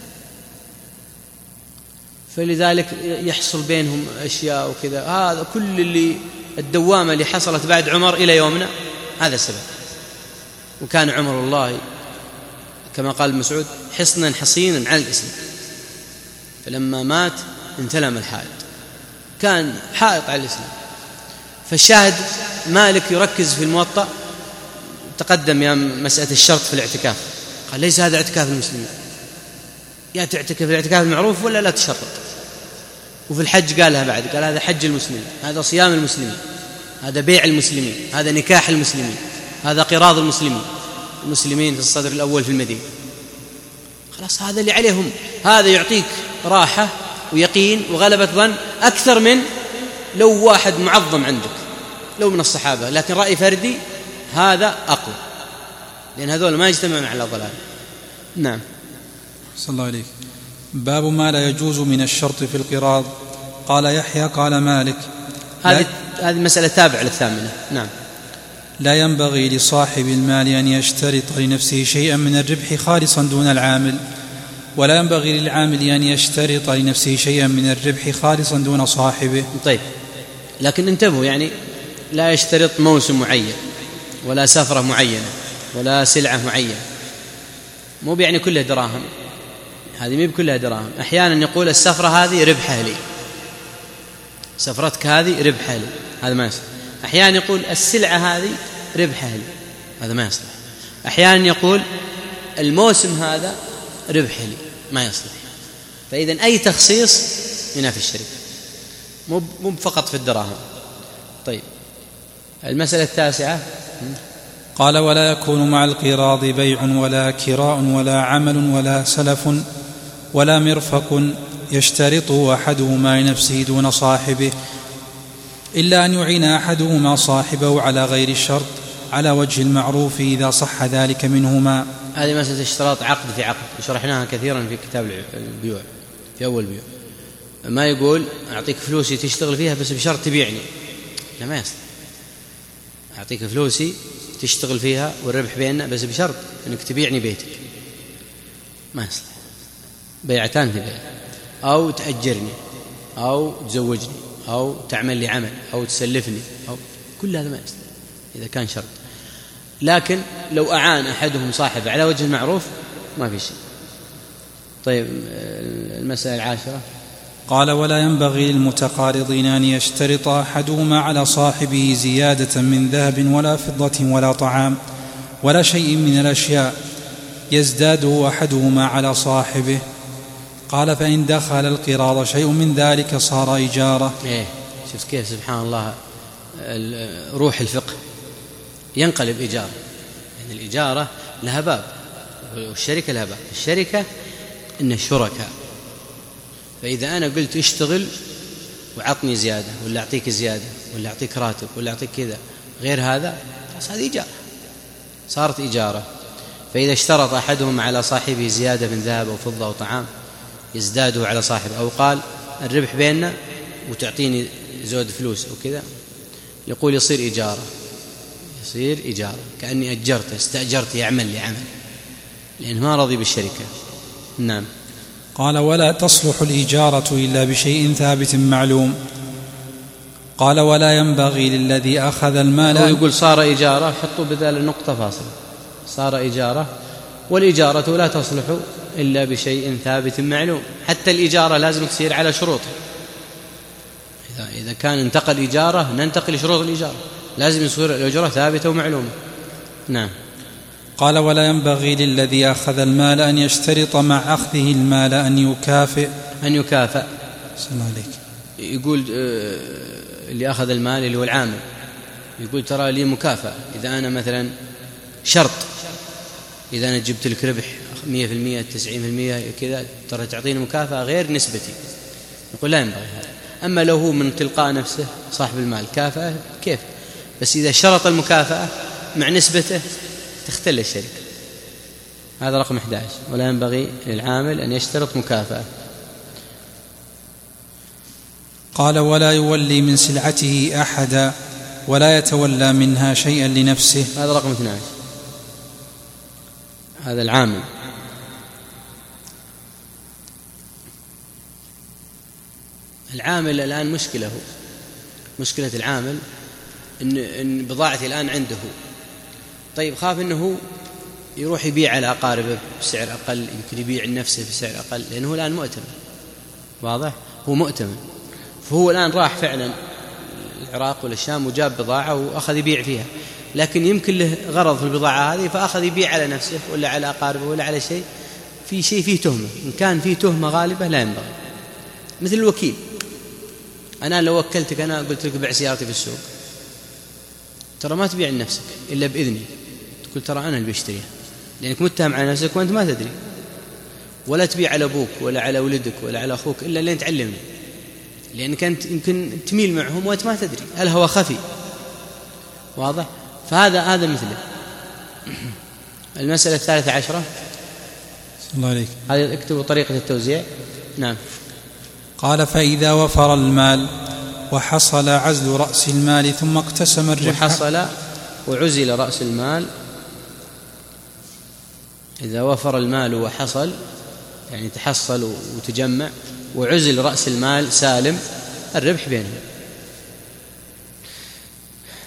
فلذلك يحصل بينهم أشياء وكذا. هذا كل اللي الدوامة اللي حصلت بعد عمر إلى يومنا هذا السبب. وكان عمر الله كما قال مسعود حصنا حصينا على الإسلام، فلما مات انتلم الحائط، كان حائط على الإسلام. فالشاهد مالك يركز في الموطأ، تقدم يا مسألة الشرط في الاعتكاف، قال ليس هذا اعتكاف المسلمين، يا تعتكف الاعتكاف المعروف ولا لا تشرط. وفي الحج قالها بعد، قال هذا حج المسلمين، هذا صيام المسلمين، هذا بيع المسلمين، هذا نكاح المسلمين، هذا قراض المسلمين، المسلمين في الصدر الأول في المدينة. خلاص هذا اللي عليهم، هذا يعطيك راحة ويقين وغلبة ظن أكثر من لو واحد معظم عندك، لو من الصحابة، لكن رأي فردي هذا أقوى، لأن هذول ما يجتمعون على ضلال. نعم. صلى الله عليك. باب ما لا يجوز من الشرط في القراض. قال يحيى قال مالك هذه هذه مسألة تابعة للثامنة. نعم. لا ينبغي لصاحب المال أن يشترط لنفسه شيئا من الربح خالصا دون العامل، ولا ينبغي للعامل أن يشترط لنفسه شيئا من الربح خالصا دون صاحبه. طيب، لكن انتبهوا، يعني لا يشترط موسم معين ولا سفرة معينة ولا سلعة معينة، مو يعني كلها دراهم، هذه مو بكلها دراهم. أحيانا يقول السفرة هذه ربحها لي، سفرتك هذه ربحها لي، هذا ما يصلح. أحيانا يقول السلعة هذه ربحها لي، هذا ما يصلح. أحيانا يقول الموسم هذا ربحها لي، ما يصلح. فإذن أي تخصيص ينافي الشركة، مو مو فقط في الدراهم. طيب المسألة التاسعة، قال ولا يكون مع القراض بيع ولا كراء ولا عمل ولا سلف ولا مرفق يشترطه أحدهما لنفسه دون صاحبه، إلا أن يعين أحدهما صاحبه على غير الشرط على وجه المعروف إذا صح ذلك منهما. هذه مسألة اشتراط عقد في عقد، شرحناها كثيرا في كتاب البيوع في أول بيوع. ما يقول أعطيك فلوسي تشتغل فيها بس بشرط تبيعني، لا ما يصلح. أعطيك فلوسي تشتغل فيها والربح بيننا بس بشرط أنك تبيعني بيتك، ما يصلح. بيعتان في بيع، أو تأجرني أو تزوجني أو تعمل لي عمل أو تسلفني، أو كل هذا ما يصلح إذا كان شرط. لكن لو أعان أحدهم صاحبه على وجه المعروف ما في شيء. طيب المسألة العاشرة، قال ولا ينبغي للمتقارضين أن يشترط أحدهما على صاحبه زيادة من ذهب ولا فضة ولا طعام ولا شيء من الأشياء يزداده أحدهما على صاحبه. قال فإن دخل القراض شيء من ذلك صار إجارة. إيه شوف كيف سبحان الله روح الفقه، ينقلب إجارة. يعني الإجارة لها باب والشركة لها باب. الشركة إن الشركاء، فإذا أنا قلت اشتغل وعطني زيادة ولا أعطيك زيادة ولا أعطيك راتب ولا أعطيك كذا غير هذا، بس هذه إجارة، صارت إجارة. فإذا اشترط أحدهم على صاحبه زيادة من ذهب أو فضة أو طعام يزداده على صاحبه، أو قال الربح بيننا وتعطيني زود فلوس أو كذا، يقول يصير إجارة، يصير إجارة كأني أجرته، استأجرت يعمل لي عمل، لأنه ما رضي بالشركة. نعم. قال ولا تصلح الإجارة إلا بشيء ثابت معلوم. قال ولا ينبغي للذي أخذ المال، هو يقول صار إجارة، حطوا بدال النقطة فاصلة، صار إجارة، والإجارة لا تصلح إلا بشيء ثابت معلوم. حتى الإجارة لازم تصير على شروطها. إذا إذا كان انتقل إجارة ننتقل لشروط الإجارة، لازم يصير الأجرة ثابتة ومعلومة. نعم. قال ولا ينبغي للذي أخذ المال أن يشترط مع أخذه المال أن يكافئ أن يكافئ صلى الله عليك. يقول اللي أخذ المال اللي هو العامل، يقول ترى لي مكافأة إذا أنا مثلا شرط، إذا أنا جبت لك ربح مية في المية تسعين في المية كذا ترى تعطيني مكافأة غير نسبتي. يقول لا ينبغي هذا. أما لو هو من تلقاء نفسه صاحب المال كافأة كيف، بس إذا شرط المكافأة مع نسبته تختل الشركة. هذا رقم أحد عشر. ولا ينبغي للعامل أن يشترط مكافأة. قال ولا يولي من سلعته أحدا ولا يتولى منها شيئا لنفسه. هذا رقم اثني عشر. هذا العامل. العامل الآن مشكلة، مشكلة العامل إن, إن بضاعتي الآن عنده، طيب خاف إنه يروح يبيع على أقاربه بسعر أقل، يمكن يبيع نفسه بسعر أقل، لأنه الآن مؤتمن. واضح؟ هو مؤتمن، فهو الآن راح فعلا العراق ولا الشام وجاب بضاعة وأخذ يبيع فيها، لكن يمكن له غرض في البضاعة هذه فأخذ يبيع على نفسه ولا على أقاربه ولا على شيء، في شيء فيه تهمة. إن كان فيه تهمة غالبة لا ينبغي. مثل الوكيل، أنا لو وكلتك أنا قلت لك بيع سيارتي في السوق، ترى ما تبيع لنفسك إلا بإذني، تقول ترى أنا اللي بشتريها، لأنك متهم على نفسك وأنت ما تدري، ولا تبيع على أبوك ولا على ولدك ولا على أخوك إلا اللي تعلمني، لأنك أنت يمكن تميل معهم وأنت ما تدري، الهوى خفي. واضح؟ فهذا هذا مثله. المسألة الثالثة عشرة. الله عليك. هذه اكتبوا طريقة التوزيع. نعم. قال فإذا وفر المال وحصل عزل رأس المال ثم اقتسم الربح. وحصل وعزل رأس المال، إذا وفر المال وحصل يعني تحصل وتجمع، وعزل رأس المال سالم، الربح بينهم.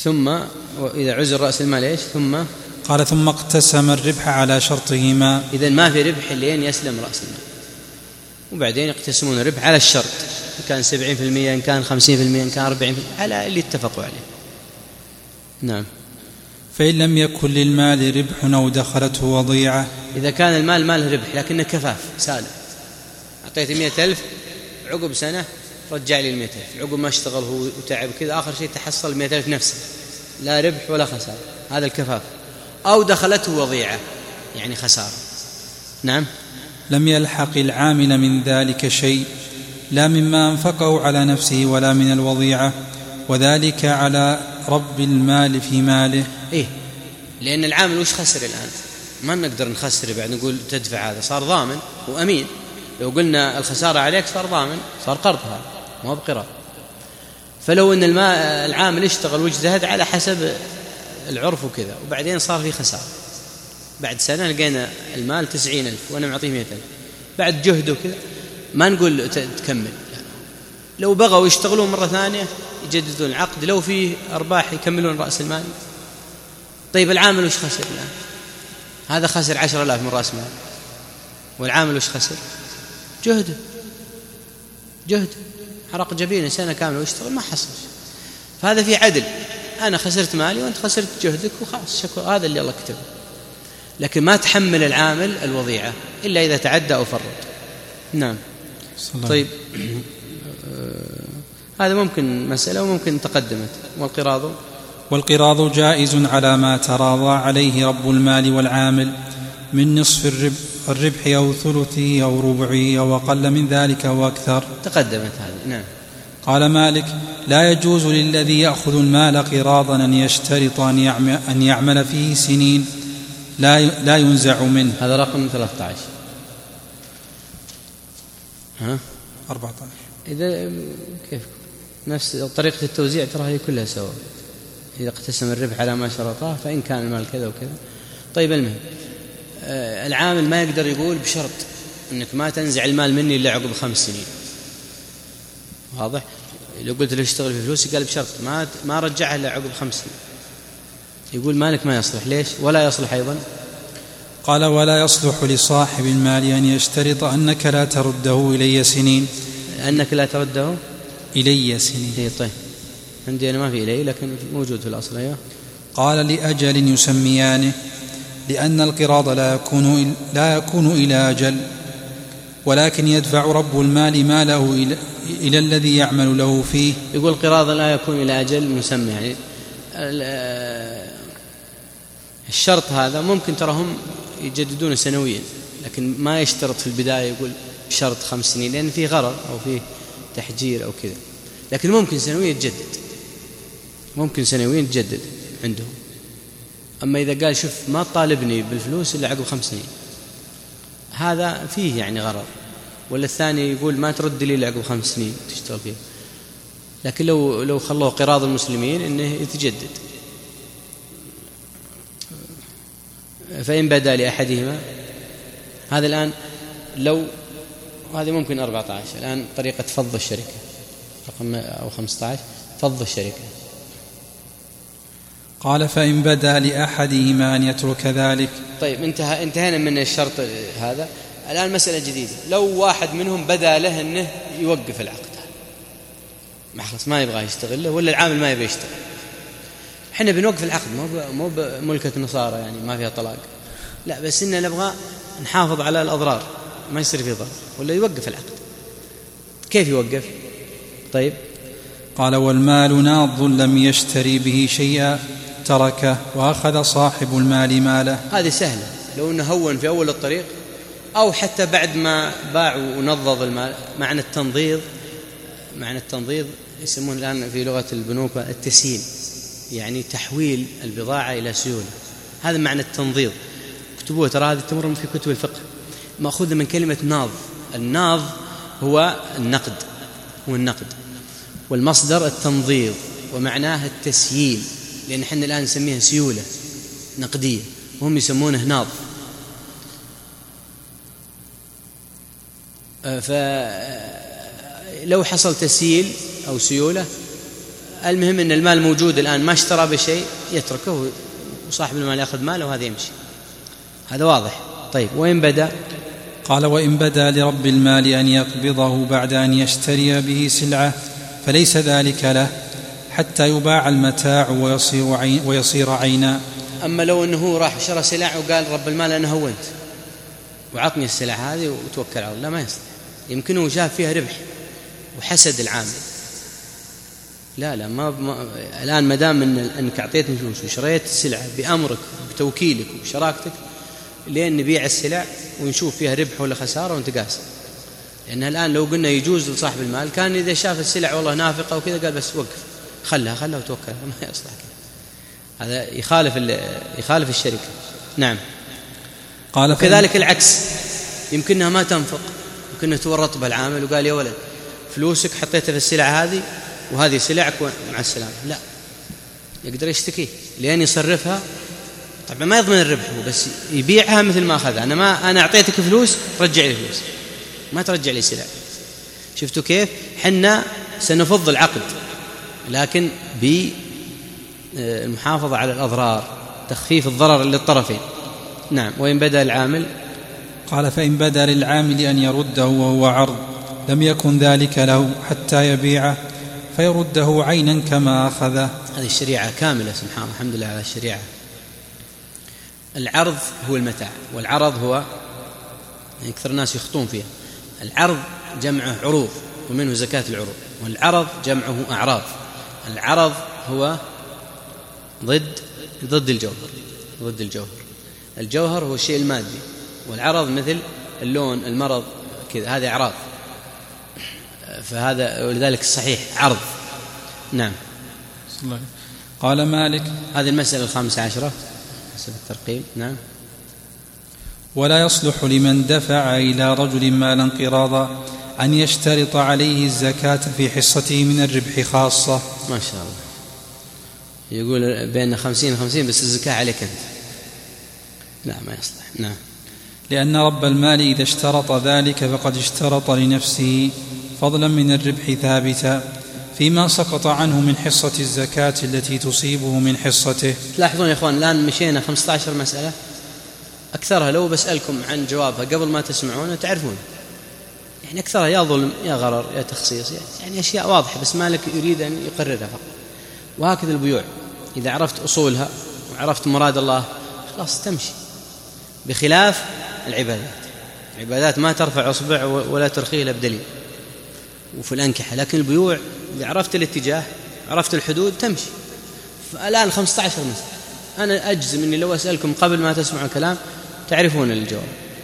ثم إذا عزل رأس المال إيش؟ ثم قال ثم اقتسم الربح على شرطهما. إذن ما في ربح لين يسلم رأس المال، وبعدين يقتسمون الربح على الشرط، إن كان سبعين في المئة، إن كان خمسين في المئة، إن كان أربعين في المئة، على اللي اتفقوا عليه. نعم. فإن لم يكن للمال ربح أو دخلته وضيعة، إذا كان المال ماله ربح لكنه كفاف سالم، أعطيت مئة ألف، عقب سنة رجع لي المئة ألف، عقب ما اشتغل هو وتعب كذا، آخر شيء تحصل المئة ألف نفسه، لا ربح ولا خسارة، هذا الكفاف. أو دخلته وضيعة يعني خسارة. نعم. لم يلحق العامل من ذلك شيء، لا مما أنفقه على نفسه ولا من الوضيعة، وذلك على رب المال في ماله. إيه، لأن العامل وش خسر الآن؟ ما نقدر نخسر بعد نقول تدفع، هذا صار ضامن وأمين. لو قلنا الخسارة عليك صار ضامن، صار قرض، هذا ما هو بقرار. فلو أن العامل اشتغل واجتهد على حسب العرف وكذا، وبعدين صار في خسارة، بعد سنة لقينا المال تسعين ألف وأنا معطيه مئة ألف، بعد جهده كذا ما نقول تكمل، لو بغوا يشتغلون مرة ثانية يجددون العقد، لو فيه أرباح يكملون رأس المال. طيب العامل وش خسر الآن؟ هذا خسر عشر آلاف من رأس مال، والعامل وش خسر؟ جهده، جهد حرق جبينه سنة كاملة ويشتغل ما حصل. فهذا في عدل، أنا خسرت مالي وأنت خسرت جهدك وخلاص، شكو هذا اللي الله كتبه. لكن ما تحمل العامل الوضيعة إلا إذا تعدى أو فرط. نعم. طيب هذا ممكن مسألة وممكن تقدمت. والقراض والقراض جائز على ما تراضى عليه رب المال والعامل من نصف الربح, الربح أو ثلثه أو ربعه أو أقل من ذلك أو أكثر. تقدمت هذه. نعم. قال مالك: لا يجوز للذي يأخذ المال قراضا أن يشترط أن يعمل فيه سنين لا لا ينزع منه. هذا رقم ثلاثة عشر. ها أربعة عشر. إذا كيف نفس طريقة التوزيع ترى هي كلها سواء، إذا اقتسم الربح على ما شرطه فإن كان المال كذا وكذا. طيب المهم آه العامل ما يقدر يقول بشرط أنك ما تنزع المال مني إلا عقب خمس سنين. واضح؟ لو قلت له اشتغل في فلوسي قال بشرط ما ما رجعها إلا عقب خمس سنين، يقول مالك ما يصلح. ليش؟ ولا يصلح أيضا. قال: ولا يصلح لصاحب المال أن يشترط أنك لا ترده إلي سنين. أنك لا ترده إلي سنين. إيه طيب، عندي أنا ما في إلي لكن موجود في الأصل. أيوه. قال: لأجل يسميانه، لأن القراض لا يكون لا يكون إلى أجل، ولكن يدفع رب المال ماله إلى, إلى الذي يعمل له فيه. يقول القراض لا يكون إلى أجل مسمى، يعني الشرط هذا ممكن تراهم يجددون سنويا، لكن ما يشترط في البداية يقول بشرط خمس سنين لأن فيه غرر أو فيه تحجير أو كذا، لكن ممكن سنويا تجدد، ممكن سنويا تجدد عندهم. أما إذا قال شوف ما طالبني بالفلوس إلا عقب خمس سنين، هذا فيه يعني غرر. ولا الثاني يقول ما ترد لي إلا عقب خمس سنين تشتغل فيه. لكن لو لو خلوه قراض المسلمين إنه يتجدد. فإن بدا لأحدهما، هذا الآن لو هذه ممكن أربعة عشر الآن طريقة فض الشركة رقم أو خمسة عشر فض الشركة. قال: فإن بدا لأحدهما أن يترك ذلك. طيب انتهى انتهينا من الشرط هذا. الآن مسألة جديدة، لو واحد منهم بدا له أنه يوقف العقد، ما خلص ما يبغى يشتغل ولا العامل ما يبغى يشتغل، احنا بنوقف العقد، مو مو بملكة نصارى يعني ما فيها طلاق، لا بس إننا نبغى نحافظ على الأضرار ما يصير فيه ضرر، ولا يوقف العقد. كيف يوقف؟ طيب قال: والمال ناض لم يشتري به شيئا تركه وأخذ صاحب المال ماله. هذه سهلة، لو أنه هون في أول الطريق أو حتى بعد ما باع ونضض المال. معنى التنضيض، معنى التنضيض يسمون الآن في لغة البنوك التسهيل، يعني تحويل البضاعة إلى سيولة. هذا معنى التنضيض، اكتبوه ترى هذه تمر في كتب الفقه، مأخوذة من كلمة ناض. الناض هو النقد، هو النقد، والمصدر التنضيض ومعناه التسييل، لأن احنا الآن نسميها سيولة نقدية وهم يسمونه ناض. فلو حصل تسييل أو سيولة المهم أن المال موجود الآن، ما اشترى بشيء يتركه وصاحب المال يأخذ ماله وهذا يمشي، هذا واضح. طيب وإن بدا؟ قال وإن بدا لرب المال أن يقبضه بعد أن يشتري به سلعة فليس ذلك له حتى يباع المتاع ويصير, عين ويصير عينا. أما لو أنه راح شرى سلع وقال رب المال أنا هونت وعطني السلع هذه وتوكل على الله، ما يصلح. يمكنه شاف فيها ربح وحسد العامل، لا لا ما, ما الآن ما دام إن أنك أعطيتني فلوس وشريت السلعة بأمرك بتوكيلك وشراكتك، لين نبيع السلع ونشوف فيها ربح ولا خسارة ونتقاسم. لأن الآن لو قلنا يجوز لصاحب المال كان إذا شاف السلع والله نافقة وكذا قال بس وقف خلها خلها وتوكل، ما يصلح كذا، هذا يخالف يخالف الشركة. نعم. قال وكذلك العكس، يمكنها ما تنفق، يمكنها تورط بالعامل وقال يا ولد فلوسك حطيتها في السلع هذه وهذه سلعك مع السلامة، لا، يقدر يشتكي لين يصرفها. طبعا ما يضمن الربح هو، بس يبيعها مثل ما أخذها. أنا ما أنا أعطيتك فلوس رجع لي فلوس، ما ترجع لي سلع. شفتوا كيف؟ حنا سنفض العقد لكن بالمحافظة على الأضرار، تخفيف الضرر للطرفين. نعم. وإن بدأ العامل؟ قال فإن بدأ للعامل أن يرده وهو عرض لم يكن ذلك له حتى يبيعه فيرده عينا كما أخذه. هذه الشريعة كاملة سبحان الله، الحمد لله على الشريعة. العرض هو المتاع، والعرض هو أكثر الناس يخطون فيها. العرض جمعه عروض ومنه زكاة العروض، والعرض جمعه أعراض. العرض هو ضد ضد الجوهر، ضد الجوهر. الجوهر هو الشيء المادي، والعرض مثل اللون المرض كذا، هذه أعراض. فهذا ولذلك الصحيح عرض. نعم. قال مالك هذه المسألة الخامسة عشرة حسب الترقيم. نعم. ولا يصلح لمن دفع إلى رجل مالا قراضا أن يشترط عليه الزكاة في حصته من الربح خاصة. ما شاء الله، يقول بين خمسين خمسين بس الزكاة عليك أنت. لا ما يصلح. نعم. لأن رب المال إذا اشترط ذلك فقد اشترط لنفسه فضلا من الربح ثابتا فيما سقط عنه من حصة الزكاة التي تصيبه من حصته. تلاحظون يا إخوان الآن مشينا خمسة عشر مسألة، أكثرها لو بسألكم عن جوابها قبل ما تسمعون تعرفون، يعني أكثرها يا ظلم يا غرر يا تخصيص، يعني أشياء واضحة بس مالك يريد أن يقررها فقط. وهكذا البيوع، إذا عرفت أصولها وعرفت مراد الله خلاص تمشي، بخلاف العبادات. العبادات ما ترفع أصبع ولا ترخيه إلا بدليل، وفي الأنكحة. لكن البيوع إذا عرفت الاتجاه عرفت الحدود تمشي. فالآن خمسة عشر مسألة، أنا أجزم أني لو أسألكم قبل ما تسمعوا الكلام تعرفون الجواب.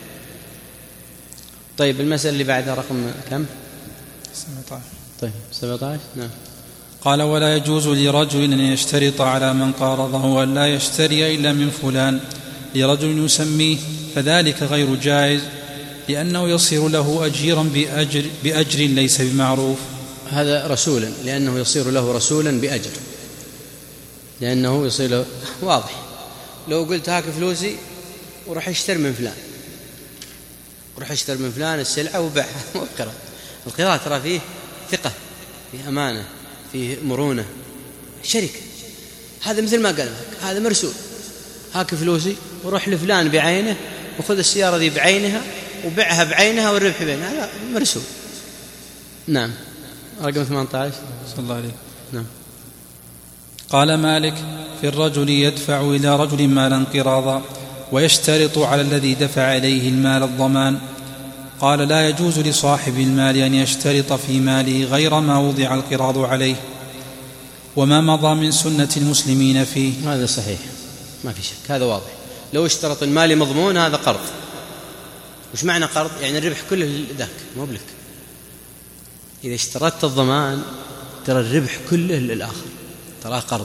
طيب المسألة اللي بعدها رقم كم؟ سبعة عشر. طيب سبعة عشر. نعم. قال ولا يجوز لرجل أن يشترط على من قارضه أن لا يشتري إلا من فلان لرجل يسميه، فذلك غير جائز لأنه يصير له أجيرا بأجر, بأجر ليس بمعروف. هذا رسولا، لأنه يصير له رسولا بأجر، لأنه يصير له واضح. لو قلت هاك فلوسي وراح اشتري من فلان، وراح اشتري من فلان السلعة وبيعها، مو بقراء. القراء ترى فيه ثقة، فيه أمانة، فيه مرونة، شركة. هذا مثل ما قال لك هذا مرسول، هاك فلوسي وروح لفلان بعينه وخذ السيارة دي بعينها وبيعها بعينها والربح بينها، هذا مرسول. نعم. رقم ثمانية عشر. صلى الله عليه. نعم. قال مالك في الرجل يدفع إلى رجل مالا قراضا ويشترط على الذي دفع إليه المال الضمان. قال لا يجوز لصاحب المال أن يشترط في ماله غير ما وضع القراض عليه وما مضى من سنة المسلمين فيه. هذا صحيح ما في شك، هذا واضح. لو اشترط المال مضمون هذا قرض. وش معنى قرض؟ يعني الربح كله ذاك مو بلك. إذا اشترطت الضمان ترى الربح كله للآخر، ترى قرض.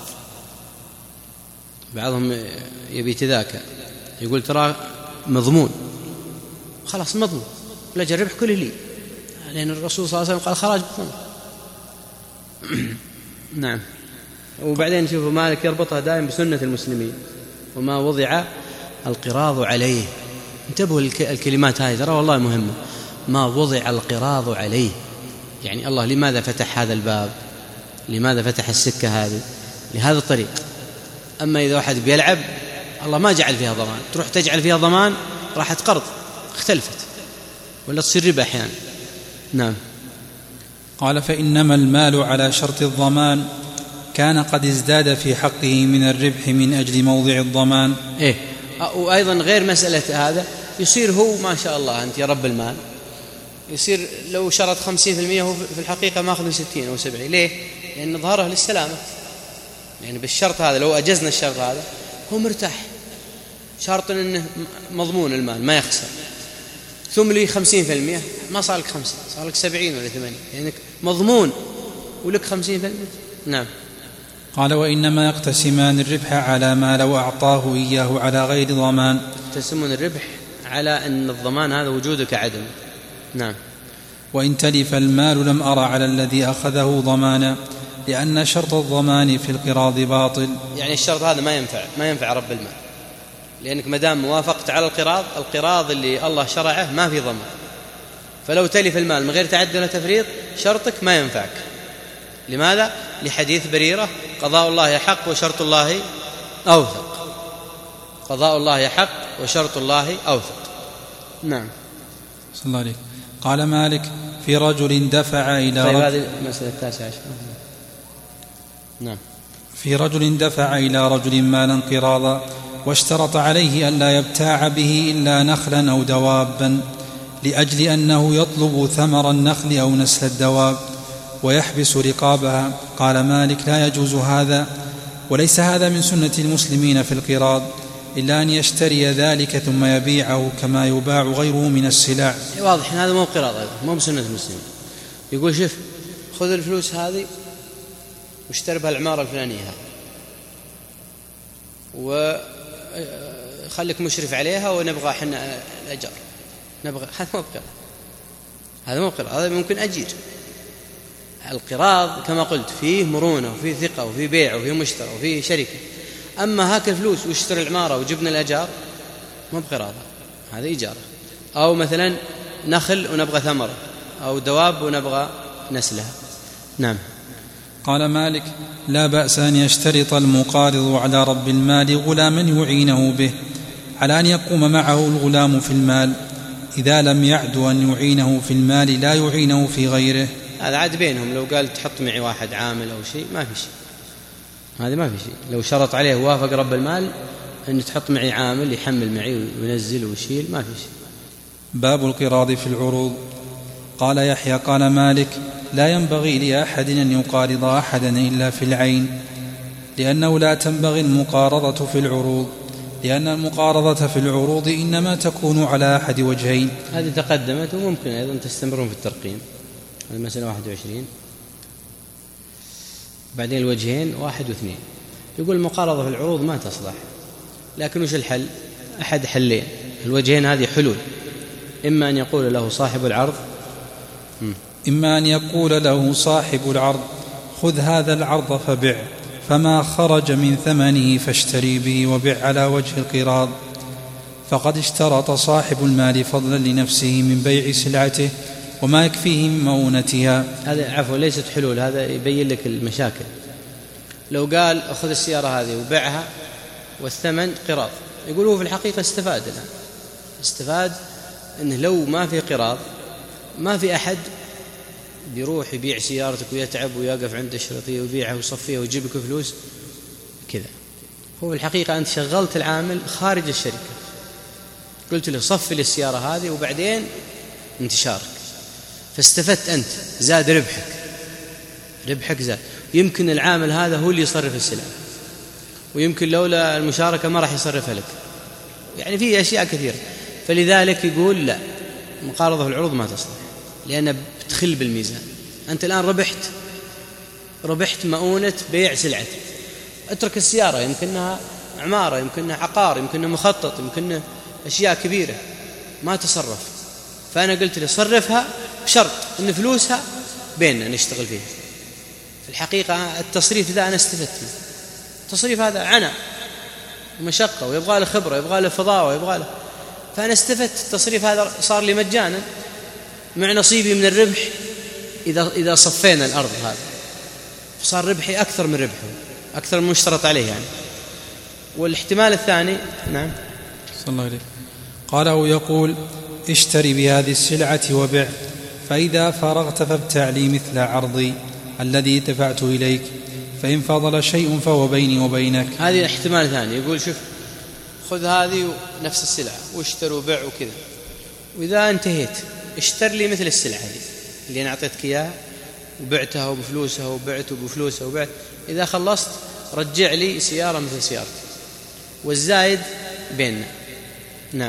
بعضهم يبي تذاكى يقول ترى مضمون، خلاص مضمون، لا الربح كله لي، لأن الرسول صلى الله عليه وسلم قال خراج بالضمان. نعم. وبعدين نشوف مالك يربطها دائما بسنة المسلمين وما وضع القراض عليه. انتبهوا الكلمات هذه ترى والله مهمة. ما وضع القراض عليه، يعني الله لماذا فتح هذا الباب؟ لماذا فتح السكة هذه لهذا الطريق. أما إذا واحد بيلعب الله ما جعل فيها ضمان، تروح تجعل فيها ضمان راحت قرض اختلفت ولا تصير ربا أحيانا. نعم. قال فإنما المال على شرط الضمان كان قد ازداد في حقه من الربح من أجل موضع الضمان. إيه، وأيضا غير مسألة هذا يصير هو ما شاء الله أنت يا رب المال، يصير لو شرط خمسين في المئة هو في الحقيقة ماخذ ستين أو سبعين. ليه؟ لأن ظهره للسلامة، يعني بالشرط هذا لو أجزنا الشرط هذا هو مرتاح، شرط أنه مضمون المال ما يخسر. ثم لي خمسين في المئة ما صار لك خمسين، صار لك سبعين ولا ثمانين، يعني مضمون ولك خمسين في المئة. نعم. قال وإنما يقتسمان الربح على ما لو أعطاه إياه على غير ضمان. يقتسمون الربح على أن الضمان هذا وجودك عدم. نعم. وإن تلف المال لم أرى على الذي أخذه ضمانا لأن شرط الضمان في القراض باطل. يعني الشرط هذا ما ينفع ما ينفع رب المال، لأنك مدام موافقت على القراض، القراض اللي الله شرعه ما في ضمان، فلو تلف المال من غير تعدي ولا تفريط شرطك ما ينفعك. لماذا؟ لحديث بريرة قضاء الله حق وشرط الله أوثق. قضاء الله حق وشرط الله أوثق. نعم. صلى الله عليه. قال مالك في رجل دفع إلى طيب رجل هذه المسألة التاسعة عشر. نعم. في رجل دفع إلى رجل مالا قراضا واشترط عليه أن لا يبتاع به إلا نخلا أو دوابا لأجل أنه يطلب ثمر النخل أو نسل الدواب ويحبس رقابها. قال مالك لا يجوز هذا، وليس هذا من سنة المسلمين في القراض إلا أن يشتري ذلك ثم يبيعه كما يباع غيره من السلع. واضح هذا مو قراض، مو بسنة المسلمين. يقول شوف خذ الفلوس هذه واشتري بها العمارة الفلانية هذه وخليك مشرف عليها ونبغى حنا الأجار، نبغى. هذا مو قراض، هذا مو قراض، هذا ممكن أجير. القراض كما قلت فيه مرونة وفيه ثقة وفيه بيع وفيه مشترى وفيه شركة. أما هاك الفلوس واشتري العمارة وجبنا الأجار مو بقراض، هذا إجارة. أو مثلا نخل ونبغى ثمرة، أو دواب ونبغى نسلها. نعم. قال مالك لا بأس أن يشترط المقارض على رب المال غلاما يعينه به على أن يقوم معه الغلام في المال، إذا لم يعد أن يعينه في المال لا يعينه في غيره. هذا عاد بينهم، لو قال تحط معي واحد عامل أو شيء ما في شيء، هذا ما في شيء. لو شرط عليه وافق رب المال أن تحط معي عامل يحمل معي وينزل ويشيل ما في شيء. باب القراض في العروض. قال يحيى قال مالك لا ينبغي لأحد أن يقارض أحدا إلا في العين، لأنه لا تنبغي المقارضة في العروض، لأن المقارضة في العروض إنما تكون على أحد وجهين. هذه تقدمت وممكن أيضا تستمرون في الترقيم. المسألة واحد وعشرين. بعدين الوجهين واحد واثنين. يقول المقارضة في العروض ما تصلح، لكن وش الحل؟ أحد حلين. الوجهين هذه حلول، إما أن يقول له صاحب العرض إما أن يقول له صاحب العرض خذ هذا العرض فبع، فما خرج من ثمنه فاشتري به وبع على وجه القراض، فقد اشترط صاحب المال فضلا لنفسه من بيع سلعته وما يكفيه من مؤونتها. هذا عفوا ليست حلول، هذا يبين لك المشاكل. لو قال أخذ السيارة هذه وبعها والثمن قراض، يقول هو في الحقيقة استفاد الآن، استفاد أنه لو ما في قراض ما في أحد بيروح يبيع سيارتك ويتعب ويقف عند الشرطية ويبيعها ويصفيها ويجيب لك فلوس كذا. هو في الحقيقة أنت شغلت العامل خارج الشركة، قلت له صفي للسيارة هذه وبعدين انتشارك، فاستفدت أنت، زاد ربحك، ربحك زاد. يمكن العامل هذا هو اللي يصرف السلع، ويمكن لولا المشاركة ما راح يصرفها لك، يعني في أشياء كثيرة. فلذلك يقول لا، مقارضة في العروض ما تصلح، لأنها بتخل بالميزان. أنت الآن ربحت ربحت مؤونة بيع سلعتك، اترك السيارة، يمكنها عمارة، يمكنها عقار، يمكنها مخطط، يمكنها أشياء كبيرة ما تصرف. فأنا قلت لي صرفها بشرط أن فلوسها بيننا نشتغل فيها. في الحقيقة التصريف ذا أنا استفدت منه، التصريف هذا عنا ومشقة ويبغى له خبرة ويبغى له فضاء ويبغى له، فأنا استفدت. التصريف هذا صار لي مجانا مع نصيبي من الربح إذا إذا صفينا الأرض هذا. فصار ربحي أكثر من ربحه، أكثر من مشترط عليه يعني. والاحتمال الثاني نعم صلى الله عليه قال أو يقول اشتري بهذه السلعة وبع، فإذا فرغت فابتع لي مثل عرضي الذي دفعت إليك، فإن فضل شيء فهو بيني وبينك. هذه احتمال ثاني، يقول شوف خذ هذه نفس السلعة واشتر وبع وكذا، وإذا انتهيت اشتر لي مثل السلعة هذه اللي أنا أعطيتك إياها وبعتها وبفلوسها وبعت وبفلوسها وبعت، إذا خلصت رجع لي سيارة مثل سيارتي والزايد بيننا. نعم.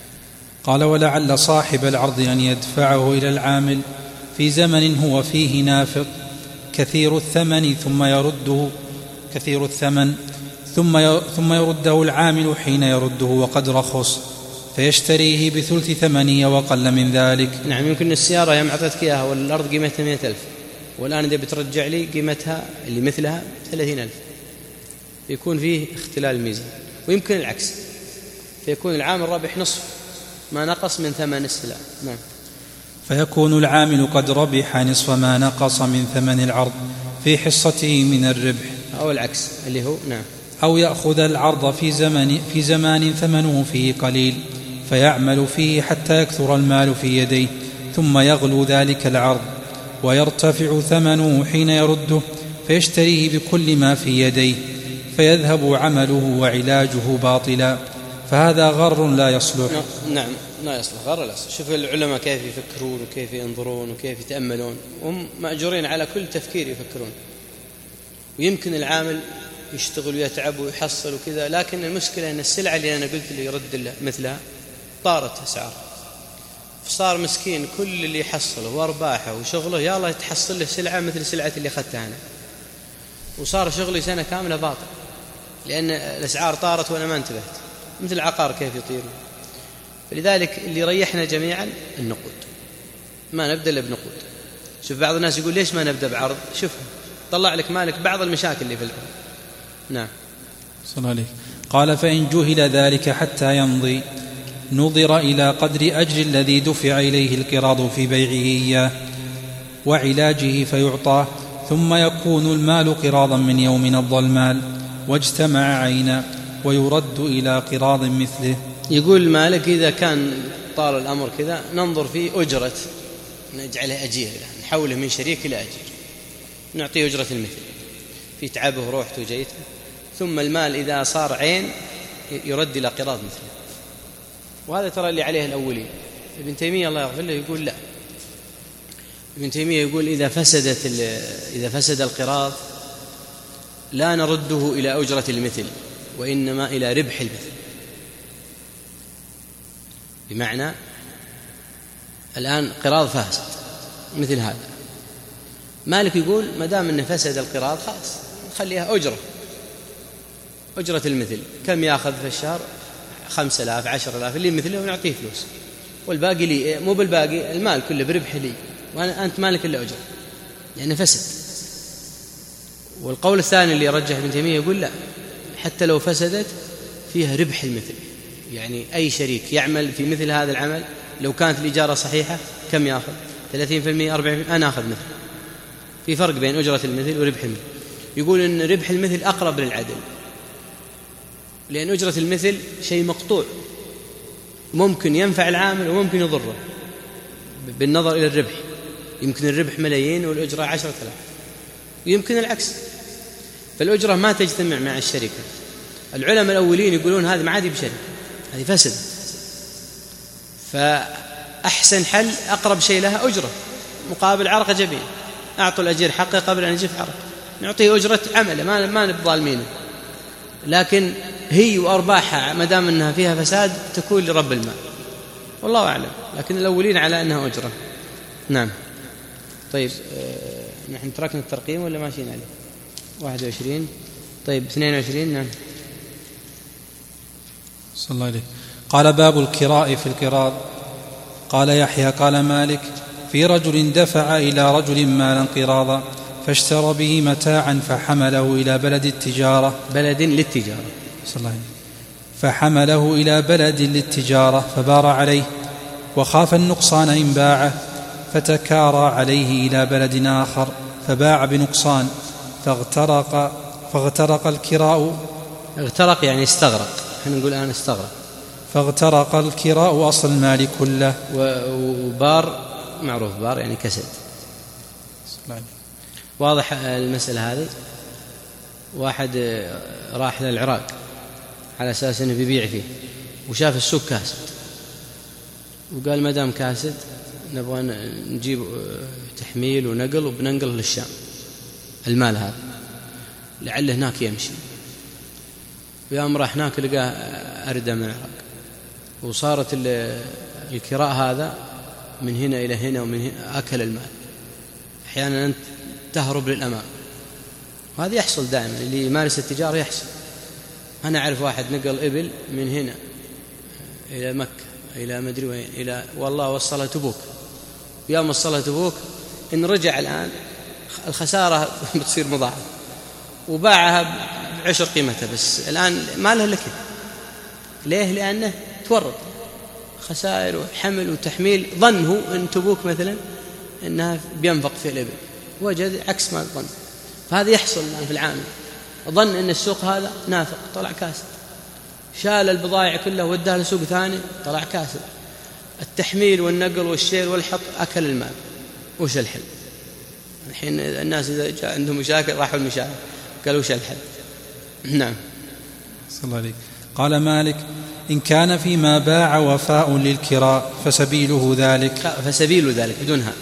قال ولعل صاحب العرض أن يدفعه إلى العامل في زمن هو فيه نافق كثير الثمن ثم يرده كثير الثمن ثم ثم يرده العامل حين يرده وقد رخص، فيشتريه بثلث ثمنه وقل من ذلك. نعم. يمكن السيارة يوم أعطيتك إياها والأرض قيمتها مئة ألف، والآن إذا بترجع لي قيمتها اللي مثلها ثلاثين ألف، يكون فيه اختلال الميزان. ويمكن العكس، فيكون العامل رابح نصف ما نقص من ثمن السلعة. نعم. فيكون العامل قد ربح نصف ما نقص من ثمن العرض في حصته من الربح، أو العكس اللي هو نعم. أو يأخذ العرض في زمن, في زمان ثمنه فيه قليل فيعمل فيه حتى يكثر المال في يديه، ثم يغلو ذلك العرض ويرتفع ثمنه حين يرده، فيشتريه بكل ما في يديه، فيذهب عمله وعلاجه باطلا، فهذا غر لا يصلح. نعم لا يصلح، غر لا يصلح. شوف العلماء كيف يفكرون وكيف ينظرون وكيف يتأملون، هم مأجورين على كل تفكير يفكرون. ويمكن العامل يشتغل ويتعب ويحصل وكذا، لكن المشكلة أن السلعة اللي أنا قلت اللي يرد مثلها طارت أسعار، فصار مسكين كل اللي يحصله وأرباحه وشغله يا الله يتحصل له سلعة مثل سلعة اللي أخذتها أنا، وصار شغلي سنة كاملة باطل لأن الأسعار طارت وأنا ما انتبهت، مثل العقار كيف يطير. فلذلك اللي يريحنا جميعا النقود، ما نبدأ إلا بنقود. شوف بعض الناس يقول ليش ما نبدأ بعرض؟ شوف طلع لك مالك بعض المشاكل اللي في الأرض. نعم. صلى الله عليه. قال فإن جهل ذلك حتى يمضي نظر إلى قدر أجر الذي دفع إليه القراض في بيعه إياه وعلاجه فيعطاه، ثم يكون المال قراضا من يوم نض المال واجتمع عينا ويرد إلى قراض مثله. يقول المالك إذا كان طال الأمر كذا ننظر في أجرة، نجعله أجير، نحوله من شريك إلى أجير، نعطيه أجرة المثل في تعبه روحته وجيته، ثم المال إذا صار عين يرد إلى قراض مثله. وهذا ترى اللي عليه الأولين. ابن تيمية الله يغفر له يقول لا، ابن تيمية يقول إذا فسدت إذا فسد القراض لا نرده إلى أجرة المثل وإنما إلى ربح المثل. بمعنى الآن قراض فاسد مثل هذا، مالك يقول ما دام أنه فسد القراض خلاص نخليها أجرة، أجرة المثل. كم يأخذ في الشهر؟ خمسة آلاف عشر آلاف اللي مثله ونعطيه فلوس، والباقي لي، مو بالباقي المال كله بربح لي، وأنا أنت مالك إلا أجرة لأنه فسد. والقول الثاني اللي يرجح ابن تيمية يقول لا، حتى لو فسدت فيها ربح المثل، يعني أي شريك يعمل في مثل هذا العمل لو كانت الإجارة صحيحة كم يأخذ؟ ثلاثين بالمئة أربعين بالمئة أنا أخذ مثل. في فرق بين أجرة المثل وربح المثل. يقول إن ربح المثل أقرب للعدل، لأن أجرة المثل شيء مقطوع ممكن ينفع العامل وممكن يضره بالنظر إلى الربح، يمكن الربح ملايين والأجرة عشرة آلاف، ويمكن العكس. فالأجرة ما تجتمع مع الشركة. العلماء الأولين يقولون هذه معادي بشركة، هذه فسد، فأحسن حل أقرب شيء لها أجرة مقابل عرق جبين. أعطوا الأجير حقه قبل أن يجف عرق، نعطيه أجرة عمله، ما ما نبظالمينه، لكن هي وأرباحها ما دام أنها فيها فساد تكون لرب المال، والله أعلم. لكن الأولين على أنها أجرة. نعم. طيب آه نحن تركنا الترقيم ولا ماشيين عليه؟ واحد وعشرين. طيب اثنين وعشرين. نعم. صلى الله عليه. قال باب الكراء في القراض. قال يحيى قال مالك في رجل دفع إلى رجل مالا قراضا فاشترى به متاعا فحمله إلى بلد التجارة بلد للتجارة صلى الله عليه فحمله إلى بلد للتجارة فبار عليه وخاف النقصان إن باعه، فتكارى عليه إلى بلد آخر فباع بنقصان، فاغترق فاغترق الكراء اغترق يعني استغرق، احنا نقول الآن استغرق. فاغترق الكراء أصل المال كله. وبار معروف بار يعني كسد. واضح المسألة هذه؟ واحد راح للعراق على أساس أنه بيبيع فيه وشاف السوق كاسد، وقال ما دام كاسد نبغى نجيب تحميل ونقل وبننقله للشام المال هذا لعل هناك يمشي. ويوم راح هناك لقاه أردى من العراق، وصارت الكراء هذا من هنا إلى هنا ومن هنا أكل المال، أحيانا أنت تهرب للأمام. وهذا يحصل دائما، اللي يمارس التجارة يحصل. أنا أعرف واحد نقل إبل من هنا إلى مكة إلى مدري وين إلى والله وصلها تبوك، يوم وصلها تبوك إن رجع الآن الخسارة بتصير مضاعفة، وباعها بعشر قيمتها، بس الآن ما له لك. ليه؟ لأنه تورط خسائر وحمل وتحميل. ظنه أن تبوك مثلا أنها بينفق في الإبل، وجد عكس ما ظن. فهذا يحصل في العامل، ظن أن السوق هذا نافق طلع كاسد، شال البضائع كلها وداها لسوق ثاني طلع كاسد. التحميل والنقل والشيل والحط أكل المال. وش الحل؟ الحين الناس إذا جاء عندهم مشاكل راحوا المشاكل قالوا وش الحل؟ نعم. صلى الله عليه. قال مالك: إن كان فيما باع وفاء للكراء فسبيله ذلك. فسبيله ذلك بدونها،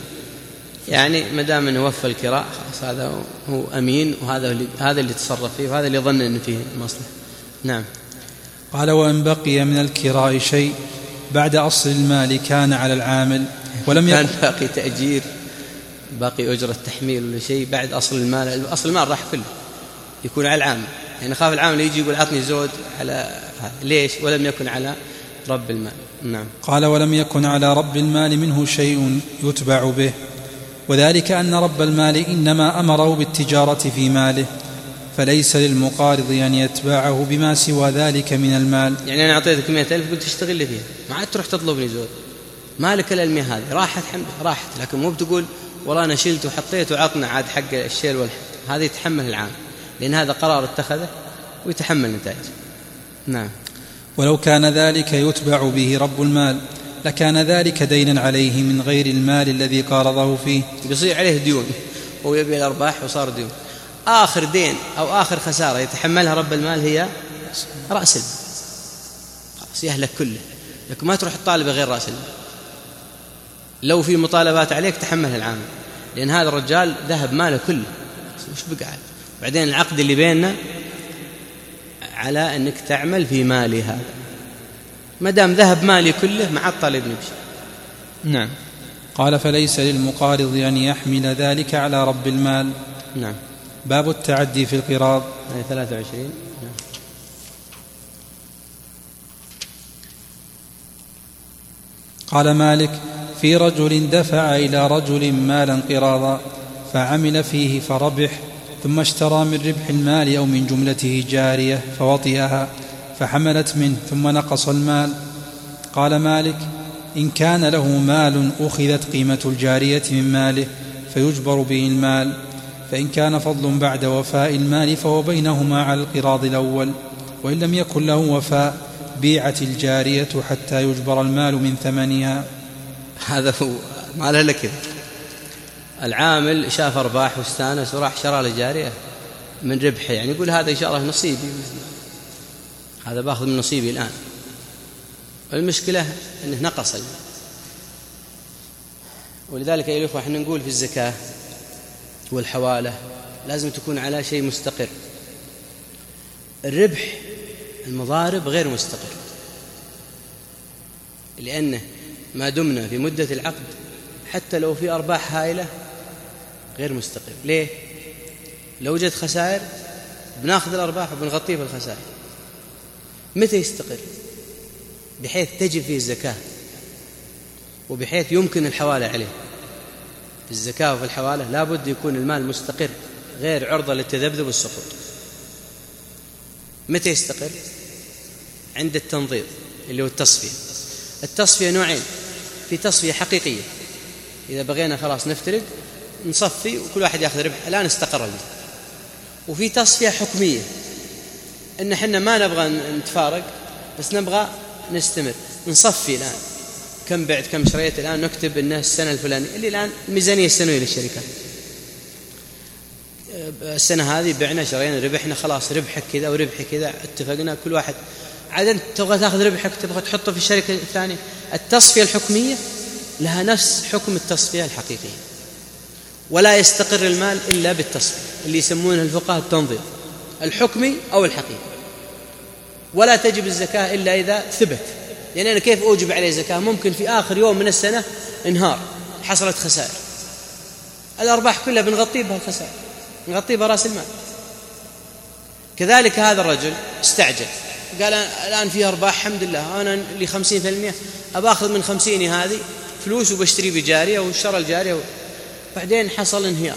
يعني ما دام انه وفى الكراء خلاص هذا هو امين، وهذا اللي هذا اللي تصرف فيه، وهذا اللي ظن ان فيه مصلحه. نعم. قال: وان بقي من الكراء شيء بعد اصل المال كان على العامل، ولم كان يكن باقي تأجير، باقي اجره تحميل ولا شيء بعد اصل المال، اصل المال راح كله يكون على العامل. يعني خاف العامل يجي يقول عطني زود على ليش، ولم يكن على رب المال. نعم. قال: ولم يكن على رب المال منه شيء يتبع به، وذلك أن رب المال إنما أمره بالتجارة في ماله، فليس للمقارض أن يتبعه بما سوى ذلك من المال. يعني أنا أعطيتك مئة ألف قلت تشتغل لي فيها، ما عاد تروح تطلبني زود، مالك الألمية هذه راحت حمد راحت، لكن مو بتقول والله أنا شلت وحطيت وعطنا عاد حق الشيل والحط. هذا يتحمل العام، لأن هذا قرار اتخذه ويتحمل نتائجه. نعم. ولو كان ذلك يتبع به رب المال لكان ذلك دينا عليه من غير المال الذي قارضه فيه، بيصير عليه ديون وهو يبيع الأرباح وصار ديون. آخر دين أو آخر خسارة يتحملها رب المال هي رأس المال، خلاص يهلك كله، لكن ما تروح تطالب غير رأس المال. لو في مطالبات عليك تحملها العامل، لأن هذا الرجال ذهب ماله كله، وش بقى؟ بعدين العقد اللي بيننا على أنك تعمل في مالي هذا، ما دام ذهب مالي كله مع الطالب نمشي. نعم. قال: فليس للمقارض أن يحمل ذلك على رب المال. نعم. باب التعدي في القراض. آية ثلاثة وعشرين. نعم. قال مالك: في رجل دفع إلى رجل مالا قراضا فعمل فيه فربح، ثم اشترى من ربح المال أو من جملته جارية فوطئها فحملت منه ثم نقص المال. قال مالك: إن كان له مال أخذت قيمة الجارية من ماله فيجبر به المال، فإن كان فضل بعد وفاء المال فهو بينهما على القراض الأول، وإن لم يكن له وفاء بيعت الجارية حتى يجبر المال من ثمنها. هذا هو ما له لك. العامل شاف أرباح واستانس وراح شرى لجارية من ربحه، يعني يقول هذا إن شاء الله نصيبي، هذا باخذ من نصيبي الآن. المشكلة أنه نقص المال. ولذلك أيها الأخوة احنا نقول في الزكاة والحوالة لازم تكون على شيء مستقر. الربح المضارب غير مستقر، لأنه ما دمنا في مدة العقد حتى لو في أرباح هائلة غير مستقر. ليه؟ لو وجد خسائر بناخذ الأرباح وبنغطيه في الخسائر. متى يستقر؟ بحيث تجب فيه الزكاة وبحيث يمكن الحوالة عليه. في الزكاة وفي الحوالة لا بد يكون المال مستقر غير عرضة للتذبذب والسقوط. متى يستقر؟ عند التنظير اللي هو التصفية. التصفية نوعين، في تصفية حقيقية، إذا بغينا خلاص نفترق نصفي وكل واحد يأخذ ربح، الآن استقر المال. وفي تصفية حكمية، إن حنا ما نبغى نتفارق بس نبغى نستمر، نصفي الآن كم بعت كم شريت، الآن نكتب إنه السنة الفلانية اللي الآن الميزانية السنوية للشركة، السنة هذه بعنا شرينا ربحنا، خلاص ربحك كذا وربحك كذا، اتفقنا كل واحد عاد أنت تبغى تأخذ ربحك تبغى تحطه في الشركة الثانية. التصفية الحكمية لها نفس حكم التصفية الحقيقية، ولا يستقر المال إلا بالتصفية اللي يسمونه الفقهاء التنظير الحكمي أو الحقيقي. ولا تجب الزكاة إلا إذا ثبت، يعني أنا كيف أوجب عليه زكاة؟ ممكن في آخر يوم من السنة انهار، حصلت خسائر، الأرباح كلها بنغطي بها الخسائر، نغطي بها رأس المال. كذلك هذا الرجل استعجل قال الآن فيها أرباح الحمد لله، أنا اللي خمسين في المئة أباخذ من خمسين هذه فلوس وبشتري بجارية واشترى الجارية، بعدين حصل انهيار.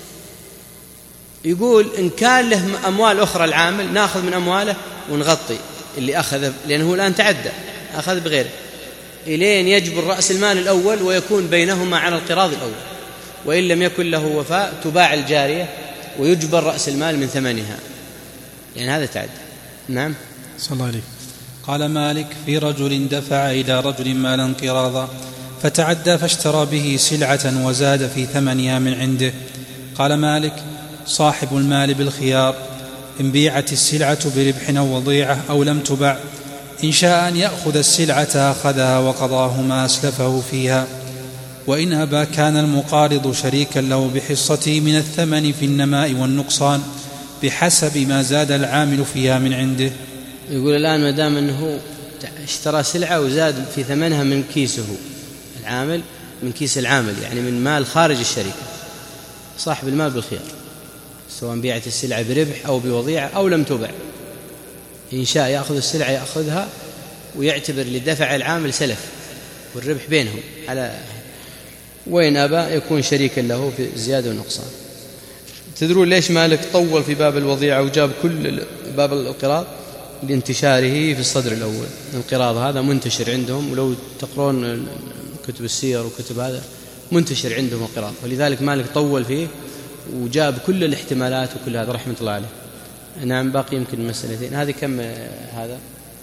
يقول إن كان له أموال أخرى العامل نأخذ من أمواله ونغطي اللي أخذ، لأنه الآن تعدى أخذ بغيره، إلين يجبر رأس المال الأول ويكون بينهما على القراض الأول، وإن لم يكن له وفاء تباع الجارية ويجبر رأس المال من ثمنها، لأن هذا تعدى. نعم. صلى الله عليه. قال مالك في رجل دفع إلى رجل مالا قراضا فتعدى فاشترى به سلعة وزاد في ثمنها من عنده. قال مالك صاحب المال بالخيار، إن بيعت السلعة بربح أو وضيعة أو لم تبع، إن شاء أن يأخذ السلعة أخذها وقضاه ما أسلفه فيها، وإن أبى كان المقارض شريكا له بحصته من الثمن في النماء والنقصان بحسب ما زاد العامل فيها من عنده. يقول الآن ما دام أنه اشترى سلعة وزاد في ثمنها من كيسه العامل، من كيس العامل يعني من مال خارج الشركة، صاحب المال بالخيار سواء بيعت السلعة بربح أو بوضيعة أو لم تبع، إن شاء يأخذ السلعة يأخذها ويعتبر لدفع العامل سلف والربح بينهم على، وإن أبى يكون شريكا له في زيادة ونقصان. تدرون ليش مالك طول في باب الوضيعة وجاب كل باب القراض؟ لانتشاره في الصدر الأول. القراض هذا منتشر عندهم، ولو تقرون كتب السير وكتب هذا منتشر عندهم القراض، ولذلك مالك طول فيه وجاب كل الاحتمالات وكل هذا رحمة الله عليه. نعم. باقي يمكن مسألتين، هذه كم هذا؟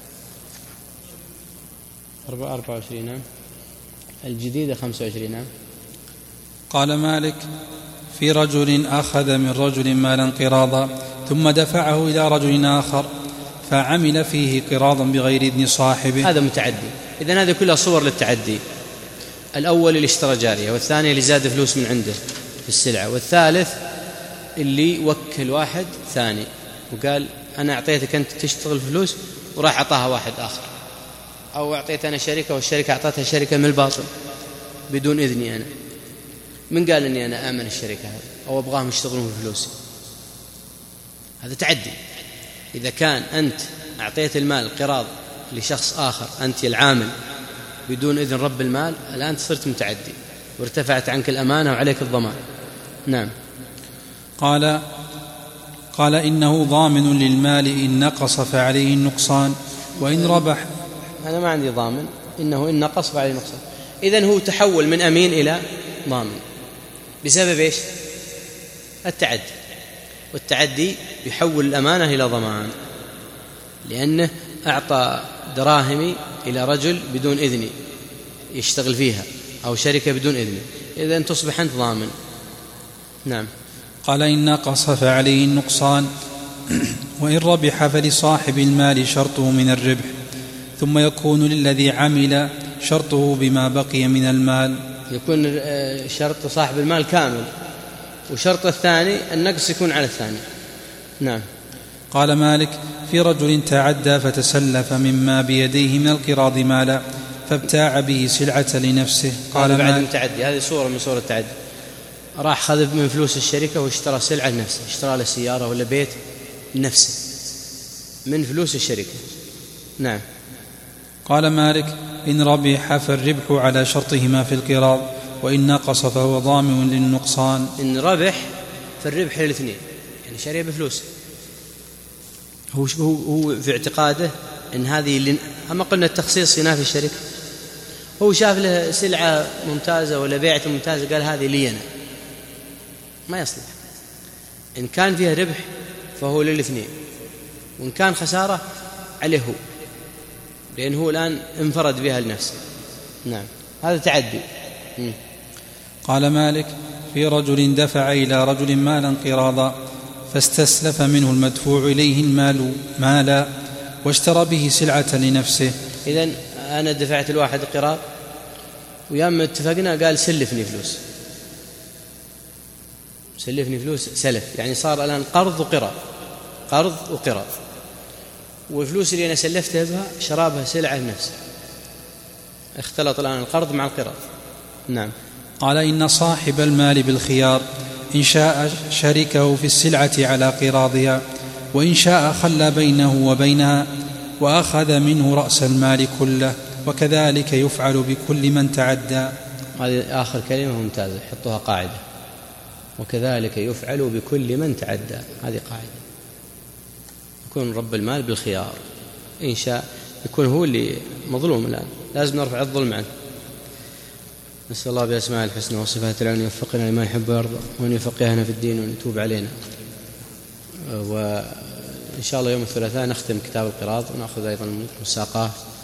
أربعة وعشرين. نعم. الجديدة خمسة وعشرين. نعم. قال مالك في رجل أخذ من رجل مالا قراضا ثم دفعه إلى رجل آخر فعمل فيه قراضا بغير إذن صاحبه، هذا متعدي. إذن هذه كلها صور للتعدي. الأول اللي اشترى جارية، والثاني اللي زاد فلوس من عنده في السلعة، والثالث اللي وكل واحد ثاني وقال أنا أعطيتك أنت تشتغل فلوس وراح أعطاها واحد آخر، أو أعطيت أنا شركة والشركة أعطتها شركة من الباطل بدون إذني أنا. من قال أني أنا آمن الشركة هذه أو أبغاهم يشتغلون في فلوسي؟ هذا تعدي. إذا كان أنت أعطيت المال قراض لشخص آخر أنت العامل بدون إذن رب المال، الآن صرت متعدي وارتفعت عنك الأمانة وعليك الضمان. نعم. قال قال إنه ضامن للمال إن نقص فعليه النقصان وإن ربح. أنا ما عندي ضامن، إنه إن نقص فعليه النقصان. إذن هو تحول من أمين إلى ضامن بسبب إيش؟ التعدي، والتعدي يحول الأمانة إلى ضمان، لأنه أعطى دراهمي إلى رجل بدون إذني يشتغل فيها أو شركة بدون إذني، إذن تصبح أنت ضامن. نعم. قال إن نقص فعليه النقصان وإن ربح فلصاحب المال شرطه من الربح، ثم يكون للذي عمل شرطه بما بقي من المال. يكون شرط صاحب المال كامل، وشرط الثاني النقص يكون على الثاني. نعم. قال مالك في رجل تعدى فتسلف مما بيديه من القراض مالا فابتاع به سلعة لنفسه. قال بعد المتعدي، هذه صورة من صور التعدي، راح خذ من فلوس الشركة واشترى سلعة لنفسه، اشترى له سيارة ولا بيت لنفسه من فلوس الشركة. نعم. قال مالك إن ربح فالربح على شرطهما في القراض، وإن نقص فهو ضامن للنقصان. إن ربح فالربح للاثنين، يعني شاريه بفلوس، هو هو في اعتقاده إن هذه اللي أما قلنا التخصيص في نافي الشركة، هو شاف له سلعة ممتازة ولا بيعة ممتازة قال هذه لي أنا، ما يصلح. إن كان فيها ربح فهو للاثنين، وإن كان خسارة عليه هو، لأنه هو الآن انفرد بها لنفسه. نعم، هذا تعدي. م. قال مالك: في رجل دفع إلى رجل مالا قراضا فاستسلف منه المدفوع إليه المال مالا واشترى به سلعة لنفسه. إذن أنا دفعت الواحد قراض ويام اتفقنا قال سلفني فلوس، سلفني فلوس سلف، يعني صار الآن قرض وقراض، قرض وقراض، والفلوس اللي أنا سلفتها بها شرابها سلعة لنفسه، اختلط الآن القرض مع القراض. نعم. قال: إن صاحب المال بالخيار، إن شاء شركه في السلعة على قراضها، وإن شاء خلى بينه وبينها وأخذ منه رأس المال كله، وكذلك يفعل بكل من تعدى. هذه آخر كلمة ممتازة، حطوها قاعدة، وكذلك يفعل بكل من تعدى، هذه قاعدة. يكون رب المال بالخيار، إن شاء يكون هو اللي مظلوم الآن، لازم نرفع الظلم عنه. نسأل الله بأسماء الحسنى وصفات العلى أن يوفقنا لما يحب ويرضى، وأن يفقهنا في الدين وأن يتوب علينا. وإن شاء الله يوم الثلاثاء نختم كتاب القراض ونأخذ أيضا المساقات